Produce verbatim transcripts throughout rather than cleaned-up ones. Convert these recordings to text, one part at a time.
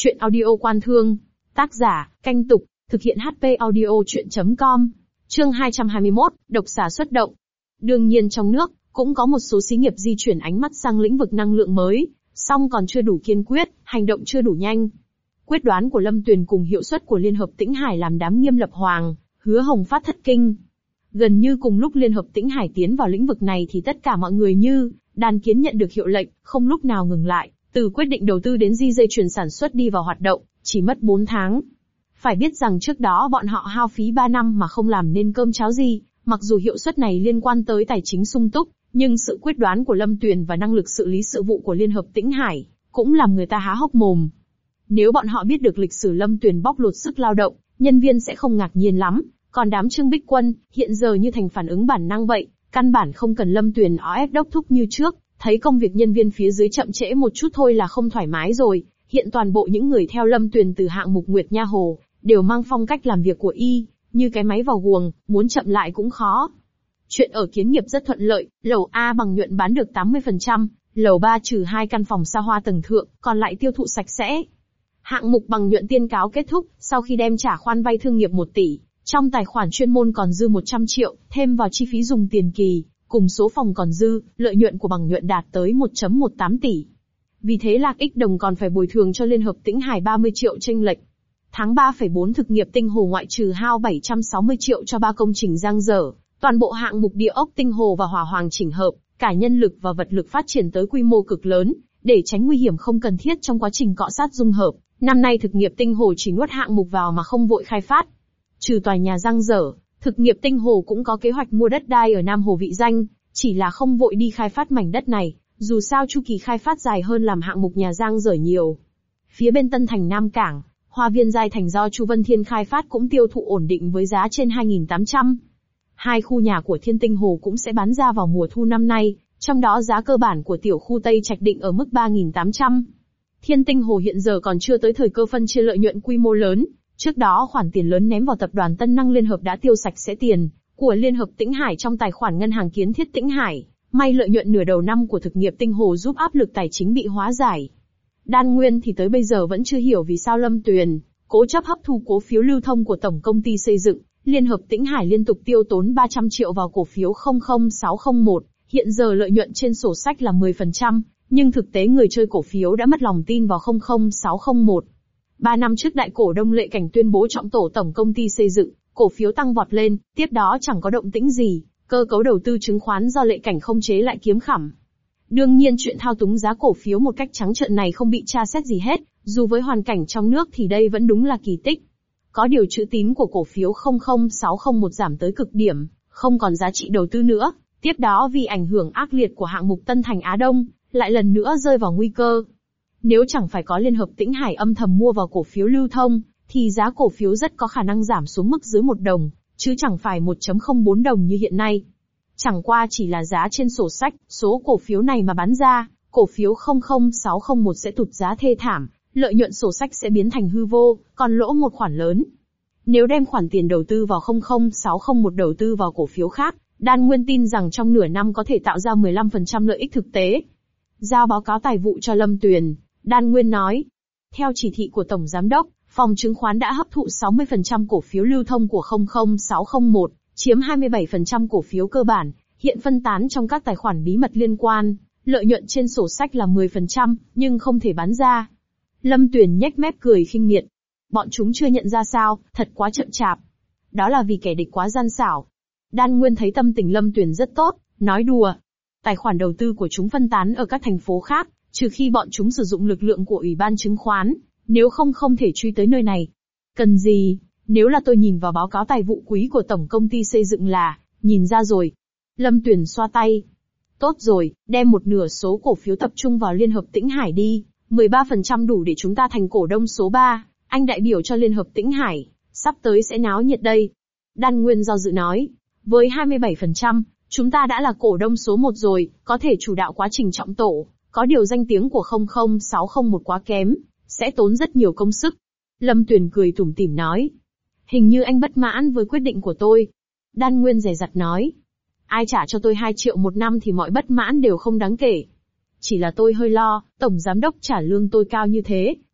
Chuyện audio Quan Thương. Tác giả, Canh Tục. Thực hiện hát pê audio chuyện chấm com. Chương hai trăm hai mươi mốt, độc xà xuất động. Đương nhiên trong nước, cũng có một số xí nghiệp di chuyển ánh mắt sang lĩnh vực năng lượng mới, song còn chưa đủ kiên quyết, hành động chưa đủ nhanh. Quyết đoán của Lâm Tuyền cùng hiệu suất của Liên hợp Tĩnh Hải làm đám Nghiêm Lập Hoàng, Hứa Hồng Phát thất kinh. Gần như cùng lúc Liên hợp Tĩnh Hải tiến vào lĩnh vực này thì tất cả mọi người như đàn kiến nhận được hiệu lệnh, không lúc nào ngừng lại, từ quyết định đầu tư đến di dây chuyền sản xuất đi vào hoạt động, chỉ mất bốn tháng. Phải biết rằng trước đó bọn họ hao phí ba năm mà không làm nên cơm cháo gì, mặc dù hiệu suất này liên quan tới tài chính sung túc, nhưng sự quyết đoán của Lâm Tuyền và năng lực xử lý sự vụ của Liên hợp Tĩnh Hải cũng làm người ta há hốc mồm. Nếu bọn họ biết được lịch sử Lâm Tuyền bóc lột sức lao động, nhân viên sẽ không ngạc nhiên lắm, còn đám Trương Bích Quân, hiện giờ như thành phản ứng bản năng vậy, căn bản không cần Lâm Tuyền ó ép đốc thúc như trước, thấy công việc nhân viên phía dưới chậm trễ một chút thôi là không thoải mái rồi. Hiện toàn bộ những người theo Lâm Tuyền từ hạng mục Nguyệt Nha Hồ, đều mang phong cách làm việc của y, như cái máy vào guồng, muốn chậm lại cũng khó. Chuyện ở Kiến Nghiệp rất thuận lợi, lầu A bằng nhuận bán được tám mươi phần trăm, lầu ba trừ hai căn phòng xa hoa tầng thượng, còn lại tiêu thụ sạch sẽ. Hạng mục bằng nhuận tiên cáo kết thúc, sau khi đem trả khoản vay thương nghiệp một tỷ, trong tài khoản chuyên môn còn dư một trăm triệu, thêm vào chi phí dùng tiền kỳ, cùng số phòng còn dư, lợi nhuận của bằng nhuận đạt tới một phẩy mười tám tỷ. Vì thế Lạc Ích Đồng còn phải bồi thường cho Liên hợp Tĩnh Hải ba mươi triệu chênh lệch. Tháng ba phẩy bốn thực nghiệp Tinh Hồ ngoại trừ hao bảy trăm sáu mươi triệu cho ba công trình giang dở, toàn bộ hạng mục địa ốc Tinh Hồ và Hỏa Hoàng chỉnh hợp, cả nhân lực và vật lực phát triển tới quy mô cực lớn, để tránh nguy hiểm không cần thiết trong quá trình cọ sát dung hợp. Năm nay thực nghiệp Tinh Hồ chỉ nuốt hạng mục vào mà không vội khai phát. Trừ tòa nhà giang dở, thực nghiệp Tinh Hồ cũng có kế hoạch mua đất đai ở Nam Hồ Vị Danh, chỉ là không vội đi khai phát mảnh đất này, dù sao chu kỳ khai phát dài hơn làm hạng mục nhà giang dở nhiều. Phía bên Tân Thành Nam Cảng, Hoa Viên Giai Thành do Chu Vân Thiên khai phát cũng tiêu thụ ổn định với giá trên hai nghìn tám trăm. Hai khu nhà của Thiên Tinh Hồ cũng sẽ bán ra vào mùa thu năm nay, trong đó giá cơ bản của tiểu khu Tây Trạch định ở mức ba nghìn tám trăm. Thiên Tinh Hồ hiện giờ còn chưa tới thời cơ phân chia lợi nhuận quy mô lớn, trước đó khoản tiền lớn ném vào tập đoàn Tân Năng Liên Hợp đã tiêu sạch sẽ tiền của Liên hợp Tĩnh Hải trong tài khoản ngân hàng Kiến Thiết Tĩnh Hải, may lợi nhuận nửa đầu năm của thực nghiệp Tinh Hồ giúp áp lực tài chính bị hóa giải. Đan Nguyên thì tới bây giờ vẫn chưa hiểu vì sao Lâm Tuyền cố chấp hấp thu cổ phiếu lưu thông của tổng công ty xây dựng Liên hợp Tĩnh Hải liên tục tiêu tốn ba trăm triệu vào cổ phiếu không không sáu không một, hiện giờ lợi nhuận trên sổ sách là mười phần trăm, nhưng thực tế người chơi cổ phiếu đã mất lòng tin vào không không sáu không một. Ba năm trước đại cổ đông Lệ Cảnh tuyên bố trọng tổ tổng công ty xây dựng, cổ phiếu tăng vọt lên, tiếp đó chẳng có động tĩnh gì, cơ cấu đầu tư chứng khoán do Lệ Cảnh không chế lại kiếm khẳm. Đương nhiên chuyện thao túng giá cổ phiếu một cách trắng trợn này không bị tra xét gì hết, dù với hoàn cảnh trong nước thì đây vẫn đúng là kỳ tích. Có điều chữ tín của cổ phiếu không không sáu không một giảm tới cực điểm, không còn giá trị đầu tư nữa, tiếp đó vì ảnh hưởng ác liệt của hạng mục Tân Thành Á Đông, lại lần nữa rơi vào nguy cơ. Nếu chẳng phải có Liên hợp Tĩnh Hải âm thầm mua vào cổ phiếu lưu thông, thì giá cổ phiếu rất có khả năng giảm xuống mức dưới một đồng, chứ chẳng phải một phẩy không bốn đồng như hiện nay. Chẳng qua chỉ là giá trên sổ sách, số cổ phiếu này mà bán ra, cổ phiếu không không sáu không một sẽ tụt giá thê thảm, lợi nhuận sổ sách sẽ biến thành hư vô, còn lỗ một khoản lớn. Nếu đem khoản tiền đầu tư vào không không sáu không một đầu tư vào cổ phiếu khác, Đan Nguyên tin rằng trong nửa năm có thể tạo ra mười lăm phần trăm lợi ích thực tế. Giao báo cáo tài vụ cho Lâm Tuyền, Đan Nguyên nói, theo chỉ thị của Tổng Giám đốc, phòng chứng khoán đã hấp thụ sáu mươi phần trăm cổ phiếu lưu thông của không không sáu không một, chiếm hai mươi bảy phần trăm cổ phiếu cơ bản, hiện phân tán trong các tài khoản bí mật liên quan, lợi nhuận trên sổ sách là mười phần trăm, nhưng không thể bán ra. Lâm Tuyền nhếch mép cười khinh miệt. Bọn chúng chưa nhận ra sao, thật quá chậm chạp. Đó là vì kẻ địch quá gian xảo. Đan Nguyên thấy tâm tình Lâm Tuyền rất tốt, nói đùa. Tài khoản đầu tư của chúng phân tán ở các thành phố khác, trừ khi bọn chúng sử dụng lực lượng của Ủy ban chứng khoán, nếu không không thể truy tới nơi này. Cần gì, nếu là tôi nhìn vào báo cáo tài vụ quý của tổng công ty xây dựng là, nhìn ra rồi. Lâm Tuyền xoa tay. Tốt rồi, đem một nửa số cổ phiếu tập trung vào Liên hợp Tĩnh Hải đi, mười ba phần trăm đủ để chúng ta thành cổ đông số ba, anh đại biểu cho Liên hợp Tĩnh Hải, sắp tới sẽ náo nhiệt đây. Đan Nguyên do dự nói, với hai mươi bảy phần trăm, chúng ta đã là cổ đông số một rồi, có thể chủ đạo quá trình trọng tổ, có điều danh tiếng của không không sáu không một quá kém, sẽ tốn rất nhiều công sức. Lâm Tuyền cười tủm tỉm nói, hình như anh bất mãn với quyết định của tôi. Đan Nguyên dè dặt nói, ai trả cho tôi hai triệu một năm thì mọi bất mãn đều không đáng kể. Chỉ là tôi hơi lo, Tổng Giám đốc trả lương tôi cao như thế,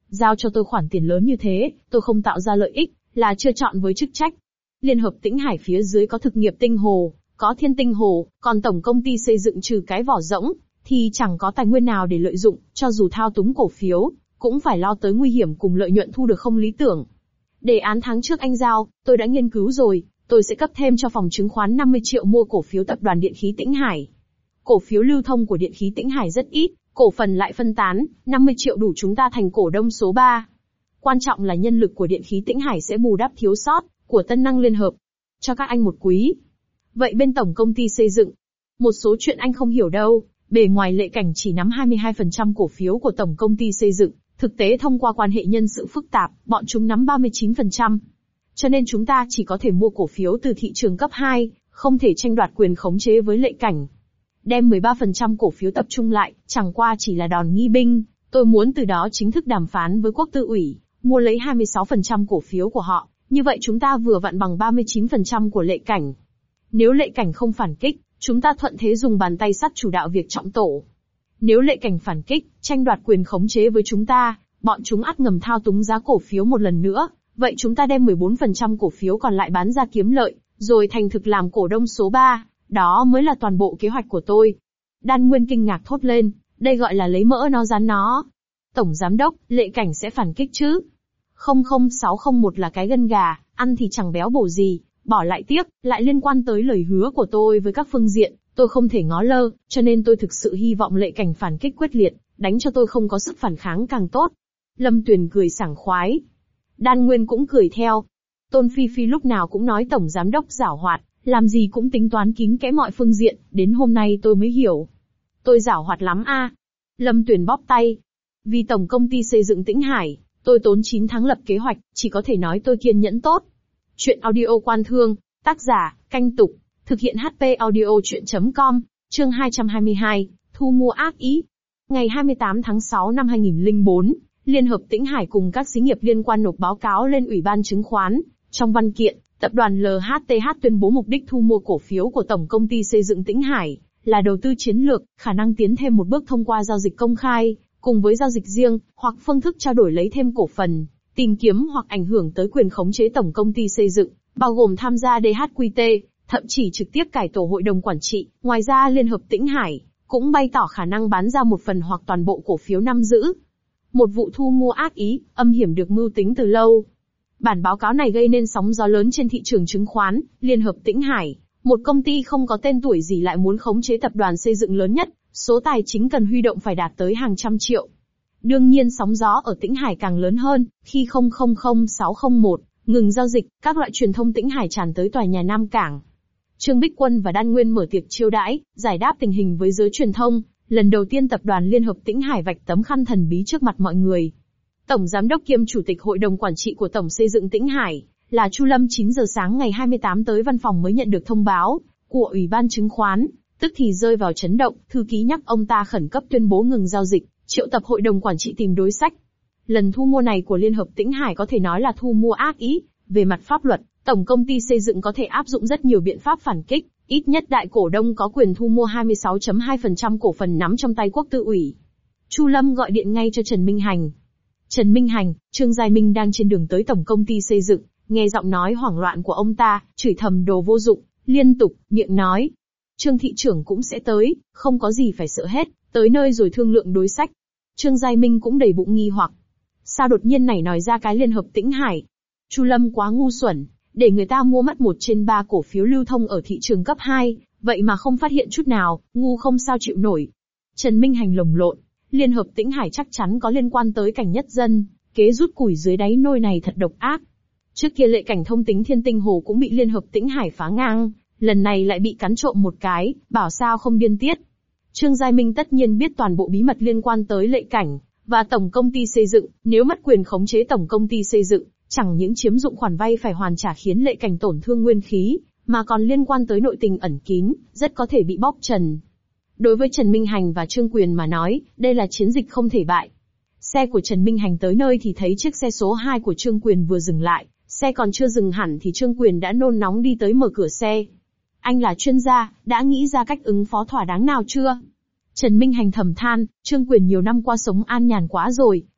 Giao cho tôi khoản tiền lớn như thế, tôi không tạo ra lợi ích, là chưa chọn với chức trách. Liên hợp Tĩnh Hải phía dưới có thực nghiệp tinh hồ, có thiên tinh hồ, còn tổng công ty xây dựng trừ cái vỏ rỗng, thì chẳng có tài nguyên nào để lợi dụng, cho dù thao túng cổ phiếu, cũng phải lo tới nguy hiểm cùng lợi nhuận thu được không lý tưởng. Đề án tháng trước anh giao, tôi đã nghiên cứu rồi, tôi sẽ cấp thêm cho phòng chứng khoán năm mươi triệu mua cổ phiếu tập đoàn Điện khí Tĩnh Hải. Cổ phiếu lưu thông của Điện khí Tĩnh Hải rất ít, cổ phần lại phân tán, năm mươi triệu đủ chúng ta thành cổ đông số ba. Quan trọng là nhân lực của Điện khí Tĩnh Hải sẽ bù đắp thiếu sót của Tân Năng Liên Hợp. Cho các anh một quý. Vậy bên tổng công ty xây dựng, một số chuyện anh không hiểu đâu, bề ngoài Lệ Cảnh chỉ nắm hai mươi hai phần trăm cổ phiếu của tổng công ty xây dựng, thực tế thông qua quan hệ nhân sự phức tạp, bọn chúng nắm ba mươi chín phần trăm. Cho nên chúng ta chỉ có thể mua cổ phiếu từ thị trường cấp hai, không thể tranh đoạt quyền khống chế với Lệ Cảnh. Đem mười ba phần trăm cổ phiếu tập trung lại, chẳng qua chỉ là đòn nghi binh, tôi muốn từ đó chính thức đàm phán với Quốc Tư ủy, mua lấy hai mươi sáu phần trăm cổ phiếu của họ, như vậy chúng ta vừa vặn bằng ba mươi chín phần trăm của Lệ Cảnh. Nếu Lệ Cảnh không phản kích, chúng ta thuận thế dùng bàn tay sắt chủ đạo việc trọng tổ. Nếu Lệ Cảnh phản kích, tranh đoạt quyền khống chế với chúng ta, bọn chúng ắt ngầm thao túng giá cổ phiếu một lần nữa, vậy chúng ta đem mười bốn phần trăm cổ phiếu còn lại bán ra kiếm lợi, rồi thành thực làm cổ đông số ba, đó mới là toàn bộ kế hoạch của tôi. Đan Nguyên kinh ngạc thốt lên, đây gọi là lấy mỡ nó dán nó. Tổng giám đốc, Lệ Cảnh sẽ phản kích chứ? không không sáu không một là cái gân gà, ăn thì chẳng béo bổ gì, bỏ lại tiếc, lại liên quan tới lời hứa của tôi với các phương diện, tôi không thể ngó lơ, cho nên tôi thực sự hy vọng Lệ Cảnh phản kích quyết liệt, đánh cho tôi không có sức phản kháng càng tốt. Lâm Tuyền cười sảng khoái. Đan Nguyên cũng cười theo. Tôn Phi Phi lúc nào cũng nói tổng giám đốc giảo hoạt, làm gì cũng tính toán kín kẽ mọi phương diện, đến hôm nay tôi mới hiểu. Tôi giảo hoạt lắm a. Lâm Tuyền bóp tay. Vì tổng công ty xây dựng Tĩnh Hải, tôi tốn chín tháng lập kế hoạch, chỉ có thể nói tôi kiên nhẫn tốt. Chuyện audio Quan Thương, tác giả, Canh Tục, thực hiện hát pê audio chuyện chấm com, chương hai trăm hai mươi hai, thu mua ác ý. Ngày hai mươi tám tháng sáu năm hai nghìn không trăm lẻ bốn, Liên hợp Tĩnh Hải cùng các xí nghiệp liên quan nộp báo cáo lên Ủy ban Chứng khoán. Trong văn kiện, tập đoàn lờ hát tê hát tuyên bố mục đích thu mua cổ phiếu của Tổng công ty xây dựng Tĩnh Hải là đầu tư chiến lược, khả năng tiến thêm một bước thông qua giao dịch công khai, cùng với giao dịch riêng, hoặc phương thức trao đổi lấy thêm cổ phần, tìm kiếm hoặc ảnh hưởng tới quyền khống chế Tổng công ty xây dựng, bao gồm tham gia đê hát quy tê, thậm chí trực tiếp cải tổ hội đồng quản trị. Ngoài ra Liên hợp Tĩnh Hải cũng bày tỏ khả năng bán ra một phần hoặc toàn bộ cổ phiếu nắm giữ. Một vụ thu mua ác ý, âm hiểm được mưu tính từ lâu. Bản báo cáo này gây nên sóng gió lớn trên thị trường chứng khoán. Liên hợp Tĩnh Hải, một công ty không có tên tuổi gì lại muốn khống chế tập đoàn xây dựng lớn nhất, số tài chính cần huy động phải đạt tới hàng trăm triệu. Đương nhiên sóng gió ở Tĩnh Hải càng lớn hơn, khi không không không sáu không một ngừng giao dịch, các loại truyền thông Tĩnh Hải tràn tới tòa nhà Nam Cảng. Trương Bích Quân và Đan Nguyên mở tiệc chiêu đãi, giải đáp tình hình với giới truyền thông. Lần đầu tiên tập đoàn Liên hợp Tĩnh Hải vạch tấm khăn thần bí trước mặt mọi người. Tổng giám đốc kiêm chủ tịch hội đồng quản trị của Tổng xây dựng Tĩnh Hải là Chu Lâm chín giờ sáng ngày hai mươi tám tới văn phòng mới nhận được thông báo của Ủy ban Chứng khoán, tức thì rơi vào chấn động. Thư ký nhắc ông ta khẩn cấp tuyên bố ngừng giao dịch, triệu tập hội đồng quản trị tìm đối sách. Lần thu mua này của Liên hợp Tĩnh Hải có thể nói là thu mua ác ý. Về mặt pháp luật, Tổng công ty xây dựng có thể áp dụng rất nhiều biện pháp phản kích. Ít nhất đại cổ đông có quyền thu mua hai mươi sáu phẩy hai phần trăm cổ phần nắm trong tay Quốc Tư ủy. Chu Lâm gọi điện ngay cho Trần Minh Hành. Trần Minh Hành, Trương Giai Minh đang trên đường tới Tổng công ty xây dựng, nghe giọng nói hoảng loạn của ông ta, chửi thầm đồ vô dụng, liên tục, miệng nói. Trương thị trưởng cũng sẽ tới, không có gì phải sợ hết, tới nơi rồi thương lượng đối sách. Trương Giai Minh cũng đầy bụng nghi hoặc. Sao đột nhiên nảy nói ra cái Liên hợp Tĩnh Hải? Chu Lâm quá ngu xuẩn, để người ta mua mất một trên ba cổ phiếu lưu thông ở thị trường cấp hai, vậy mà không phát hiện chút nào, ngu không sao chịu nổi. Trần Minh Hành lồng lộn, Liên hợp Tĩnh Hải chắc chắn có liên quan tới Cảnh Nhất Dân, kế rút củi dưới đáy nôi này thật độc ác. Trước kia Lệ Cảnh thông tính Thiên Tinh Hồ cũng bị Liên hợp Tĩnh Hải phá ngang, lần này lại bị cắn trộm một cái, bảo sao không điên tiết. Trương Giai Minh tất nhiên biết toàn bộ bí mật liên quan tới Lệ Cảnh và Tổng công ty xây dựng, nếu mất quyền khống chế Tổng công ty xây dựng, chẳng những chiếm dụng khoản vay phải hoàn trả khiến Lệ Cảnh tổn thương nguyên khí, mà còn liên quan tới nội tình ẩn kín, rất có thể bị bóp trần. Đối với Trần Minh Hành và Trương Quyền mà nói, đây là chiến dịch không thể bại. Xe của Trần Minh Hành tới nơi thì thấy chiếc xe số hai của Trương Quyền vừa dừng lại, xe còn chưa dừng hẳn thì Trương Quyền đã nôn nóng đi tới mở cửa xe. Anh là chuyên gia, đã nghĩ ra cách ứng phó thỏa đáng nào chưa? Trần Minh Hành thầm than, Trương Quyền nhiều năm qua sống an nhàn quá rồi,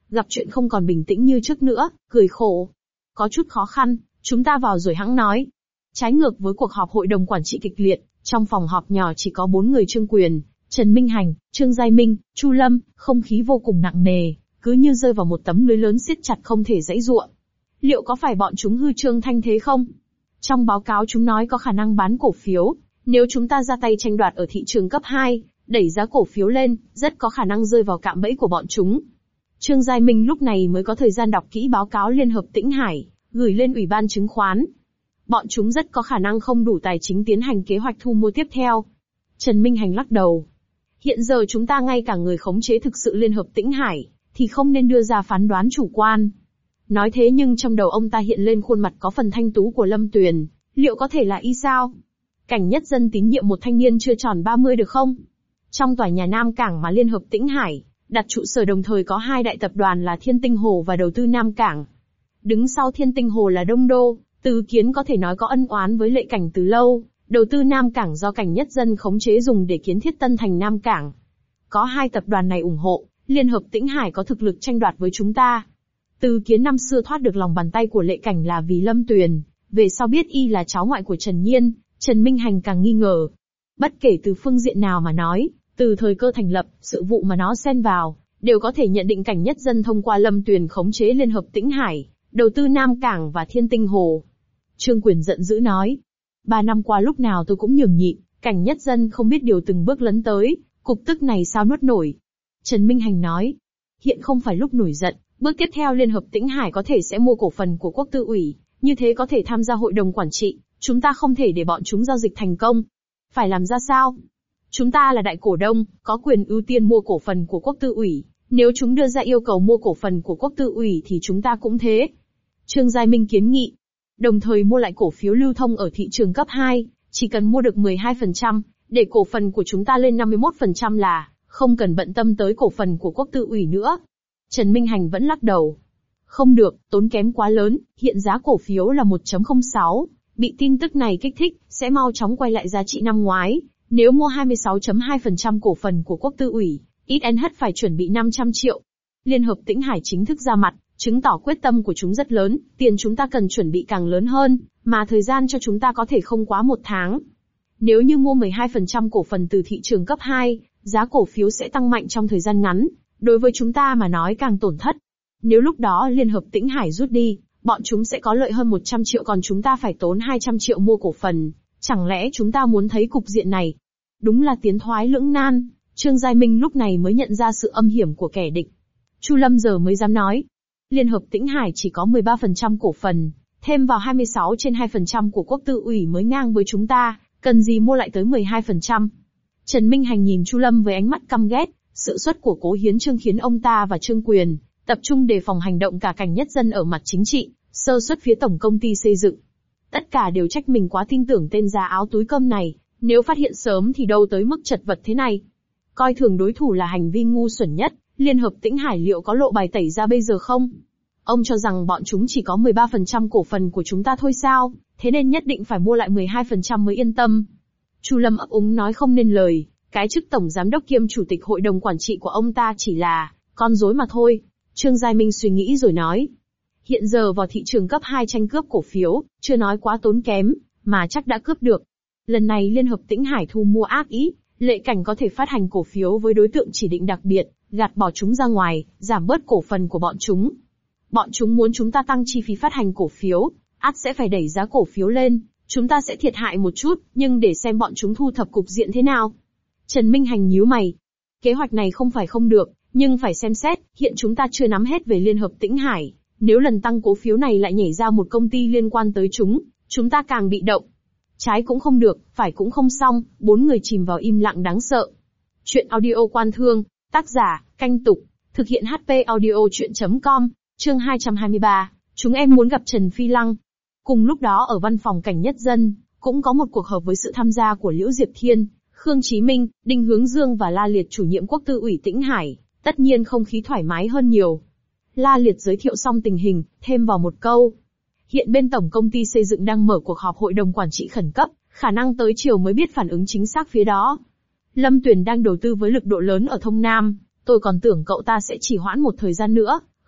gặp chuyện không còn bình tĩnh như trước nữa, cười khổ. Có chút khó khăn, chúng ta vào rồi hẵng nói. Trái ngược với cuộc họp hội đồng quản trị kịch liệt, trong phòng họp nhỏ chỉ có bốn người Trương Quyền, Trần Minh Hành, Trương Giai Minh, Chu Lâm, không khí vô cùng nặng nề, cứ như rơi vào một tấm lưới lớn siết chặt không thể giãy giụa. Liệu có phải bọn chúng hư trương thanh thế không? Trong báo cáo chúng nói có khả năng bán cổ phiếu, nếu chúng ta ra tay tranh đoạt ở thị trường cấp hai, đẩy giá cổ phiếu lên, rất có khả năng rơi vào cạm bẫy của bọn chúng. Trương Giai Minh lúc này mới có thời gian đọc kỹ báo cáo Liên hợp Tĩnh Hải, gửi lên Ủy ban chứng khoán. Bọn chúng rất có khả năng không đủ tài chính tiến hành kế hoạch thu mua tiếp theo. Trần Minh Hành lắc đầu. Hiện giờ chúng ta ngay cả người khống chế thực sự Liên hợp Tĩnh Hải, thì không nên đưa ra phán đoán chủ quan. Nói thế nhưng trong đầu ông ta hiện lên khuôn mặt có phần thanh tú của Lâm Tuyền, liệu có thể là y sao? Cảnh Nhất Dân tín nhiệm một thanh niên chưa tròn ba mươi được không? Trong tòa nhà Nam Cảng mà Liên hợp Tĩnh Hải đặt trụ sở đồng thời có hai đại tập đoàn là Thiên Tinh Hồ và Đầu tư Nam Cảng. Đứng sau Thiên Tinh Hồ là Đông Đô, Từ Kiến có thể nói có ân oán với Lệ Cảnh từ lâu, Đầu tư Nam Cảng do Cảnh Nhất Dân khống chế dùng để kiến thiết Tân Thành Nam Cảng. Có hai tập đoàn này ủng hộ, Liên hợp Tĩnh Hải có thực lực tranh đoạt với chúng ta. Từ Kiến năm xưa thoát được lòng bàn tay của Lệ Cảnh là vì Lâm Tuyền, về sau biết y là cháu ngoại của Trần Nhiên, Trần Minh Hành càng nghi ngờ. Bất kể từ phương diện nào mà nói, từ thời cơ thành lập, sự vụ mà nó xen vào, đều có thể nhận định Cảnh Nhất Dân thông qua Lâm Tuyền khống chế Liên hợp Tĩnh Hải, Đầu tư Nam Cảng và Thiên Tinh Hồ. Trương Quyền giận dữ nói. Ba năm qua lúc nào tôi cũng nhường nhịn, Cảnh Nhất Dân không biết điều từng bước lấn tới, cục tức này sao nuốt nổi. Trần Minh Hành nói. Hiện không phải lúc nổi giận, bước tiếp theo Liên hợp Tĩnh Hải có thể sẽ mua cổ phần của Quốc tư ủy, như thế có thể tham gia hội đồng quản trị, chúng ta không thể để bọn chúng giao dịch thành công. Phải làm ra sao? Chúng ta là đại cổ đông, có quyền ưu tiên mua cổ phần của Quốc tư ủy, nếu chúng đưa ra yêu cầu mua cổ phần của Quốc tư ủy thì chúng ta cũng thế. Trương Giai Minh kiến nghị. Đồng thời mua lại cổ phiếu lưu thông ở thị trường cấp hai, chỉ cần mua được mười hai phần trăm, để cổ phần của chúng ta lên năm mươi mốt phần trăm là, không cần bận tâm tới cổ phần của Quốc tư ủy nữa. Trần Minh Hành vẫn lắc đầu. Không được, tốn kém quá lớn, hiện giá cổ phiếu là một phẩy không sáu, bị tin tức này kích thích, sẽ mau chóng quay lại giá trị năm ngoái. Nếu mua hai mươi sáu phẩy hai phần trăm cổ phần của Quốc tư ủy, ít nhất phải chuẩn bị năm trăm triệu. Liên hợp Tĩnh Hải chính thức ra mặt, chứng tỏ quyết tâm của chúng rất lớn, tiền chúng ta cần chuẩn bị càng lớn hơn, mà thời gian cho chúng ta có thể không quá một tháng. Nếu như mua mười hai phần trăm cổ phần từ thị trường cấp hai, giá cổ phiếu sẽ tăng mạnh trong thời gian ngắn, đối với chúng ta mà nói càng tổn thất. Nếu lúc đó Liên hợp Tĩnh Hải rút đi, bọn chúng sẽ có lợi hơn một trăm triệu còn chúng ta phải tốn hai trăm triệu mua cổ phần. Chẳng lẽ chúng ta muốn thấy cục diện này? Đúng là tiến thoái lưỡng nan, Trương Giai Minh lúc này mới nhận ra sự âm hiểm của kẻ địch. Chu Lâm giờ mới dám nói. Liên hợp Tĩnh Hải chỉ có mười ba phần trăm cổ phần, thêm vào hai mươi sáu trên hai phần trăm của Quốc tư ủy mới ngang với chúng ta, cần gì mua lại tới mười hai phần trăm. Trần Minh Hành nhìn Chu Lâm với ánh mắt căm ghét, sự xuất của Cố Hiến Trương khiến ông ta và Trương Quyền tập trung đề phòng hành động cả Cảnh Nhất Dân ở mặt chính trị, sơ suất phía tổng công ty xây dựng. Tất cả đều trách mình quá tin tưởng tên giá áo túi cơm này, nếu phát hiện sớm thì đâu tới mức chật vật thế này. Coi thường đối thủ là hành vi ngu xuẩn nhất, Liên hợp Tĩnh Hải liệu có lộ bài tẩy ra bây giờ không? Ông cho rằng bọn chúng chỉ có mười ba phần trăm cổ phần của chúng ta thôi sao, thế nên nhất định phải mua lại mười hai phần trăm mới yên tâm. Chu Lâm ấp úng nói không nên lời, cái chức tổng giám đốc kiêm chủ tịch hội đồng quản trị của ông ta chỉ là con rối mà thôi. Trương Giai Minh suy nghĩ rồi nói. Hiện giờ vào thị trường cấp hai tranh cướp cổ phiếu, chưa nói quá tốn kém, mà chắc đã cướp được. Lần này Liên hợp Tĩnh Hải thu mua ác ý, Lệ Cảnh có thể phát hành cổ phiếu với đối tượng chỉ định đặc biệt, gạt bỏ chúng ra ngoài, giảm bớt cổ phần của bọn chúng. Bọn chúng muốn chúng ta tăng chi phí phát hành cổ phiếu, ắt sẽ phải đẩy giá cổ phiếu lên, chúng ta sẽ thiệt hại một chút, nhưng để xem bọn chúng thu thập cục diện thế nào. Trần Minh Hành nhíu mày. Kế hoạch này không phải không được, nhưng phải xem xét, hiện chúng ta chưa nắm hết về Liên hợp Tĩnh Hải. Nếu lần tăng cổ phiếu này lại nhảy ra một công ty liên quan tới chúng, chúng ta càng bị động. Trái cũng không được, phải cũng không xong, bốn người chìm vào im lặng đáng sợ. Chuyện audio Quan Thương, tác giả, Canh Tục, thực hiện hát pê audio chuyện chấm com, chương hai trăm hai mươi ba, chúng em muốn gặp Trần Phi Lăng. Cùng lúc đó ở văn phòng Cảnh Nhất Dân, cũng có một cuộc họp với sự tham gia của Liễu Diệp Thiên, Khương Chí Minh, Đinh Hướng Dương và La Liệt chủ nhiệm Quốc tư ủy Tĩnh Hải, tất nhiên không khí thoải mái hơn nhiều. La Liệt giới thiệu xong tình hình, thêm vào một câu. Hiện bên tổng công ty xây dựng đang mở cuộc họp hội đồng quản trị khẩn cấp, khả năng tới chiều mới biết phản ứng chính xác phía đó. Lâm Tuyền đang đầu tư với lực độ lớn ở Thông Nam, tôi còn tưởng cậu ta sẽ chỉ hoãn một thời gian nữa,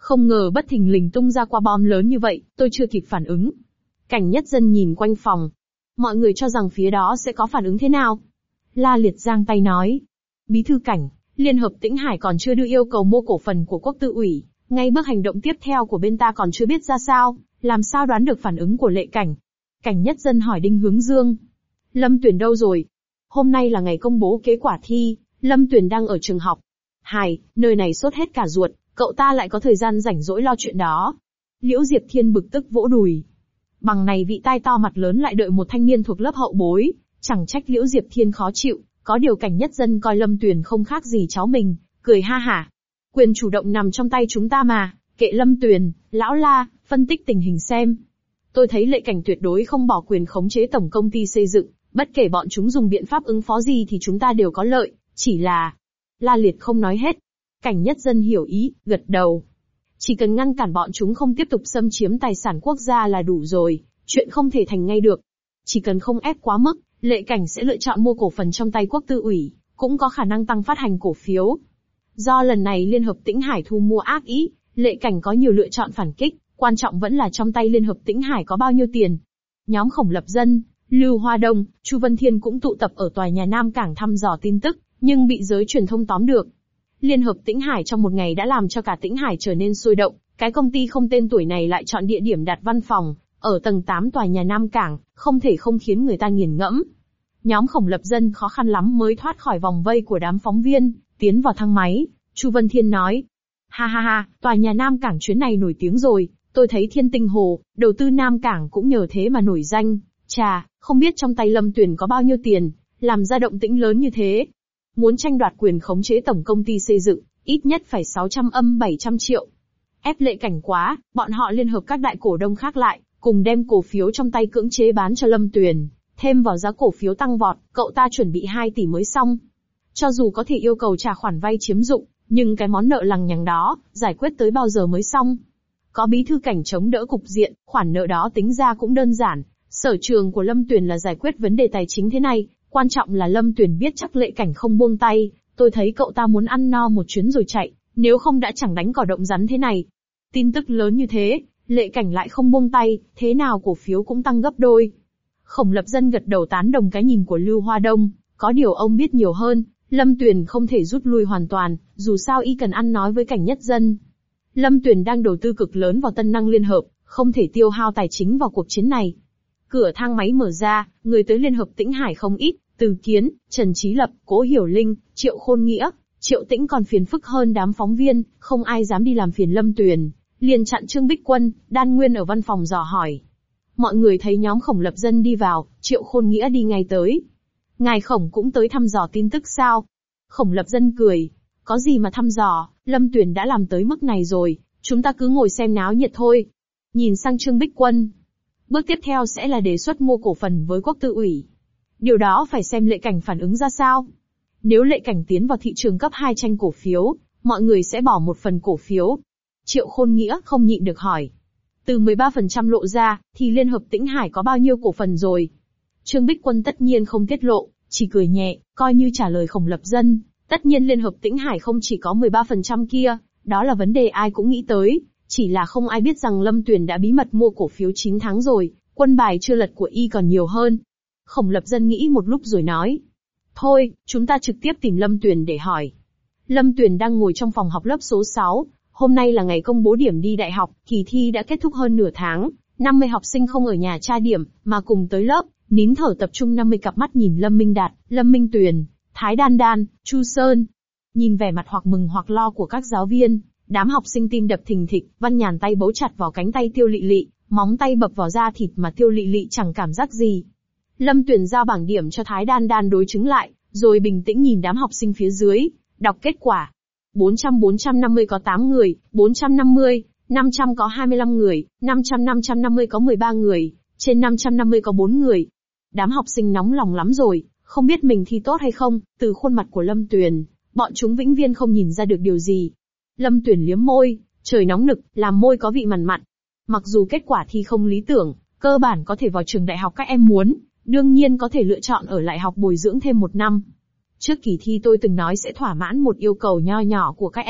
Không ngờ bất thình lình tung ra quả bom lớn như vậy, tôi chưa kịp phản ứng. Cảnh Nhất Dân nhìn quanh phòng. Mọi người cho rằng phía đó sẽ có phản ứng thế nào? La Liệt giang tay nói. Bí thư Cảnh, Liên hợp Tĩnh Hải còn chưa đưa yêu cầu mua cổ phần của Quốc Tư ủy, ngay bước hành động tiếp theo của bên ta còn chưa biết ra sao, làm sao đoán được phản ứng của Lệ Cảnh? Cảnh Nhất Dân hỏi Đinh Hướng Dương. Lâm Tuyền đâu rồi? Hôm nay là ngày công bố kết quả thi, Lâm Tuyền đang ở trường học. Hài, nơi này sốt hết cả ruột, cậu ta lại có thời gian rảnh rỗi lo chuyện đó. Liễu Diệp Thiên bực tức vỗ đùi. Bằng này vị tai to mặt lớn lại đợi một thanh niên thuộc lớp hậu bối, chẳng trách Liễu Diệp Thiên khó chịu, có điều Cảnh Nhất Dân coi Lâm Tuyền không khác gì cháu mình, cười ha hả. Quyền chủ động nằm trong tay chúng ta mà, kệ Lâm Tuyền, lão La, phân tích tình hình xem. Tôi thấy Lệ Cảnh tuyệt đối không bỏ quyền khống chế tổng công ty xây dựng, bất kể bọn chúng dùng biện pháp ứng phó gì thì chúng ta đều có lợi, chỉ là... La Liệt không nói hết. Cảnh Nhất Dân hiểu ý, gật đầu. Chỉ cần ngăn cản bọn chúng không tiếp tục xâm chiếm tài sản quốc gia là đủ rồi, chuyện không thể thành ngay được. Chỉ cần không ép quá mức, Lệ Cảnh sẽ lựa chọn mua cổ phần trong tay Quốc Tư ủy, cũng có khả năng tăng phát hành cổ phiếu. Do lần này Liên hợp Tĩnh Hải thu mua ác ý, Lệ Cảnh có nhiều lựa chọn phản kích, quan trọng vẫn là trong tay Liên hợp Tĩnh Hải có bao nhiêu tiền. Nhóm Khổng Lập Dân, Lưu Hoa Đông, Chu Vân Thiên cũng tụ tập ở tòa nhà Nam Cảng thăm dò tin tức, nhưng bị giới truyền thông tóm được. Liên hợp Tĩnh Hải trong một ngày đã làm cho cả Tĩnh Hải trở nên sôi động, cái công ty không tên tuổi này lại chọn địa điểm đặt văn phòng, ở tầng tám tòa nhà Nam Cảng, không thể không khiến người ta nghiền ngẫm. Nhóm Khổng Lập Dân khó khăn lắm mới thoát khỏi vòng vây của đám phóng viên, tiến vào thang máy. Chu Vân Thiên nói, ha ha ha, tòa nhà Nam Cảng chuyến này nổi tiếng rồi, tôi thấy Thiên Tinh Hồ, đầu tư Nam Cảng cũng nhờ thế mà nổi danh. Chà, không biết trong tay Lâm Tuyền có bao nhiêu tiền, làm ra động tĩnh lớn như thế. Muốn tranh đoạt quyền khống chế tổng công ty xây dựng, ít nhất phải sáu trăm âm bảy trăm triệu. Ép Lệ Cảnh quá, bọn họ liên hợp các đại cổ đông khác lại, cùng đem cổ phiếu trong tay cưỡng chế bán cho Lâm Tuyền, thêm vào giá cổ phiếu tăng vọt, cậu ta chuẩn bị hai tỷ mới xong. Cho dù có thể yêu cầu trả khoản vay chiếm dụng, nhưng cái món nợ lằng nhằng đó, giải quyết tới bao giờ mới xong? Có bí thư Cảnh chống đỡ cục diện, khoản nợ đó tính ra cũng đơn giản. Sở trường của Lâm Tuyền là giải quyết vấn đề tài chính thế này, quan trọng là Lâm Tuyền biết chắc Lệ Cảnh không buông tay, tôi thấy cậu ta muốn ăn no một chuyến rồi chạy, nếu không đã chẳng đánh cỏ động rắn thế này. Tin tức lớn như thế, Lệ Cảnh lại không buông tay, thế nào cổ phiếu cũng tăng gấp đôi. Khổng Lập Dân gật đầu tán đồng cái nhìn của Lưu Hoa Đông, có điều ông biết nhiều hơn, Lâm Tuyền không thể rút lui hoàn toàn, dù sao y cần ăn nói với Cảnh Nhất Dân. Lâm Tuyền đang đầu tư cực lớn vào Tân Năng Liên Hợp, không thể tiêu hao tài chính vào cuộc chiến này. Cửa thang máy mở ra, người tới Liên hợp Tĩnh Hải không ít, Từ Kiến, Trần Chí Lập, Cố Hiểu Linh, Triệu Khôn Nghĩa, Triệu Tĩnh còn phiền phức hơn đám phóng viên, không ai dám đi làm phiền Lâm Tuyền, liền chặn Trương Bích Quân, Đan Nguyên ở văn phòng dò hỏi. Mọi người thấy nhóm Khổng Lập Dân đi vào, Triệu Khôn Nghĩa đi ngay tới. Ngài Khổng cũng tới thăm dò tin tức sao? Khổng Lập Dân cười, có gì mà thăm dò, Lâm Tuyền đã làm tới mức này rồi, chúng ta cứ ngồi xem náo nhiệt thôi. Nhìn sang Trương Bích Quân. Bước tiếp theo sẽ là đề xuất mua cổ phần với Quốc Tư ủy. Điều đó phải xem Lệ Cảnh phản ứng ra sao. Nếu Lệ Cảnh tiến vào thị trường cấp hai tranh cổ phiếu, mọi người sẽ bỏ một phần cổ phiếu. Triệu Khôn Nghĩa không nhịn được hỏi. Từ mười ba phần trăm lộ ra, thì Liên hợp Tĩnh Hải có bao nhiêu cổ phần rồi? Trương Bích Quân tất nhiên không tiết lộ, chỉ cười nhẹ, coi như trả lời Khổng Lập Dân. Tất nhiên Liên hợp Tĩnh Hải không chỉ có mười ba phần trăm kia, đó là vấn đề ai cũng nghĩ tới. Chỉ là không ai biết rằng Lâm Tuyền đã bí mật mua cổ phiếu chín tháng rồi, quân bài chưa lật của y còn nhiều hơn. Khổng Lập Dân nghĩ một lúc rồi nói. Thôi, chúng ta trực tiếp tìm Lâm Tuyền để hỏi. Lâm Tuyền đang ngồi trong phòng học lớp số sáu, hôm nay là ngày công bố điểm đi đại học, kỳ thi đã kết thúc hơn nửa tháng, năm mươi học sinh không ở nhà tra điểm, mà cùng tới lớp, nín thở tập trung năm mươi cặp mắt nhìn Lâm Minh Đạt, Lâm Minh Tuyền, Thái Đan Đan, Chu Sơn. Nhìn vẻ mặt hoặc mừng hoặc lo của các giáo viên, đám học sinh tim đập thình thịch, Văn Nhàn tay bấu chặt vào cánh tay Tiêu Lị Lị, móng tay bập vào da thịt mà Tiêu Lị Lị chẳng cảm giác gì. Lâm Tuyền giao bảng điểm cho Thái Đan Đan đối chứng lại, rồi bình tĩnh nhìn đám học sinh phía dưới, đọc kết quả. bốn trăm bốn trăm năm mươi có tám người, bốn trăm năm mươi, năm trăm có hai mươi lăm người, năm trăm năm trăm năm mươi có mười ba người, trên năm trăm năm mươi có bốn người. Đám học sinh nóng lòng lắm rồi, không biết mình thi tốt hay không, từ khuôn mặt của Lâm Tuyền, bọn chúng vĩnh viễn không nhìn ra được điều gì. Lâm Tuyền liếm môi, trời nóng nực, làm môi có vị mặn mặn. Mặc dù kết quả thi không lý tưởng, cơ bản có thể vào trường đại học các em muốn, đương nhiên có thể lựa chọn ở lại học bồi dưỡng thêm một năm. Trước kỳ thi tôi từng nói sẽ thỏa mãn một yêu cầu nho nhỏ của các em,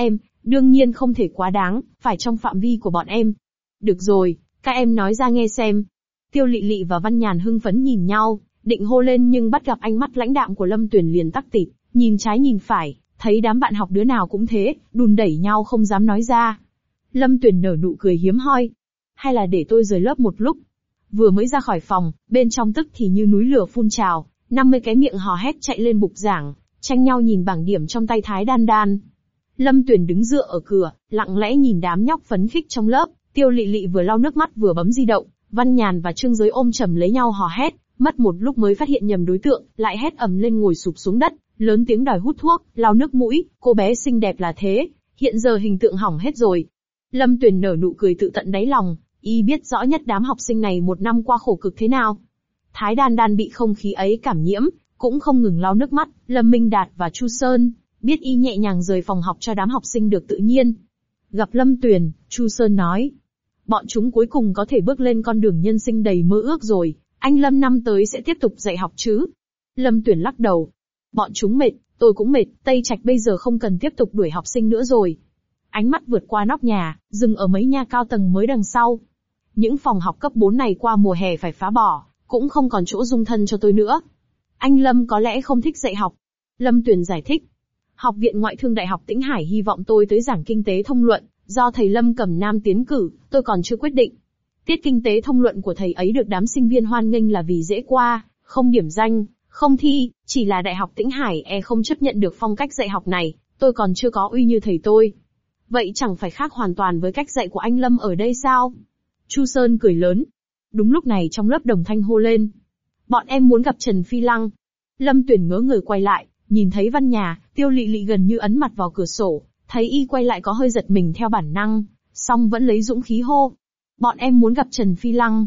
Đương nhiên không thể quá đáng, phải trong phạm vi của bọn em. Được rồi, các em nói ra nghe xem. Tiêu Lị Lị và Văn Nhàn hưng phấn nhìn nhau, định hô lên nhưng bắt gặp ánh mắt lãnh đạm của Lâm Tuyền liền tắc tịt, nhìn trái nhìn phải, thấy đám bạn học đứa nào cũng thế, đùn đẩy nhau không dám nói ra. Lâm Tuyền nở nụ cười hiếm hoi. Hay là để tôi rời lớp một lúc. Vừa mới ra khỏi phòng, bên trong tức thì như núi lửa phun trào, năm mươi cái miệng hò hét chạy lên bục giảng, tranh nhau nhìn bảng điểm trong tay Thái Đan Đan. Lâm Tuyền đứng dựa ở cửa, lặng lẽ nhìn đám nhóc phấn khích trong lớp. Tiêu Lị Lị vừa lau nước mắt vừa bấm di động, Văn Nhàn và Trương Giới ôm chầm lấy nhau hò hét, mất một lúc mới phát hiện nhầm đối tượng, lại hét ầm lên ngồi sụp xuống đất, lớn tiếng đòi hút thuốc, lau nước mũi, cô bé xinh đẹp là thế, hiện giờ hình tượng hỏng hết rồi. Lâm Tuyền nở nụ cười tự tận đáy lòng, y biết rõ nhất đám học sinh này một năm qua khổ cực thế nào. Thái Đan Đan bị không khí ấy cảm nhiễm, cũng không ngừng lau nước mắt. Lâm Minh Đạt và Chu Sơn biết y nhẹ nhàng rời phòng học cho đám học sinh được tự nhiên. Gặp Lâm Tuyền, Chu Sơn nói, bọn chúng cuối cùng có thể bước lên con đường nhân sinh đầy mơ ước rồi, anh Lâm năm tới sẽ tiếp tục dạy học chứ? Lâm Tuyền lắc đầu, bọn chúng mệt, tôi cũng mệt, Tây Trạch bây giờ không cần tiếp tục đuổi học sinh nữa rồi. Ánh mắt vượt qua nóc nhà, dừng ở mấy nhà cao tầng mới đằng sau. Những phòng học cấp bốn này qua mùa hè phải phá bỏ, cũng không còn chỗ dung thân cho tôi nữa. Anh Lâm có lẽ không thích dạy học. Lâm Tuyền giải thích. Học viện Ngoại thương Đại học Tĩnh Hải hy vọng tôi tới giảng kinh tế thông luận, do thầy Lâm Cẩm Nam tiến cử, tôi còn chưa quyết định. Tiết kinh tế thông luận của thầy ấy được đám sinh viên hoan nghênh là vì dễ qua, không điểm danh, không thi, chỉ là Đại học Tĩnh Hải e không chấp nhận được phong cách dạy học này, tôi còn chưa có uy như thầy tôi. Vậy chẳng phải khác hoàn toàn với cách dạy của anh Lâm ở đây sao? Chu Sơn cười lớn. Đúng lúc này trong lớp đồng thanh hô lên. Bọn em muốn gặp Trần Phi Lăng. Lâm Tuyền ngớ người quay lại, nhìn thấy Văn Nhà, Tiêu Lị Lị gần như ấn mặt vào cửa sổ, thấy y quay lại có hơi giật mình theo bản năng, song vẫn lấy dũng khí hô. Bọn em muốn gặp Trần Phi Lăng.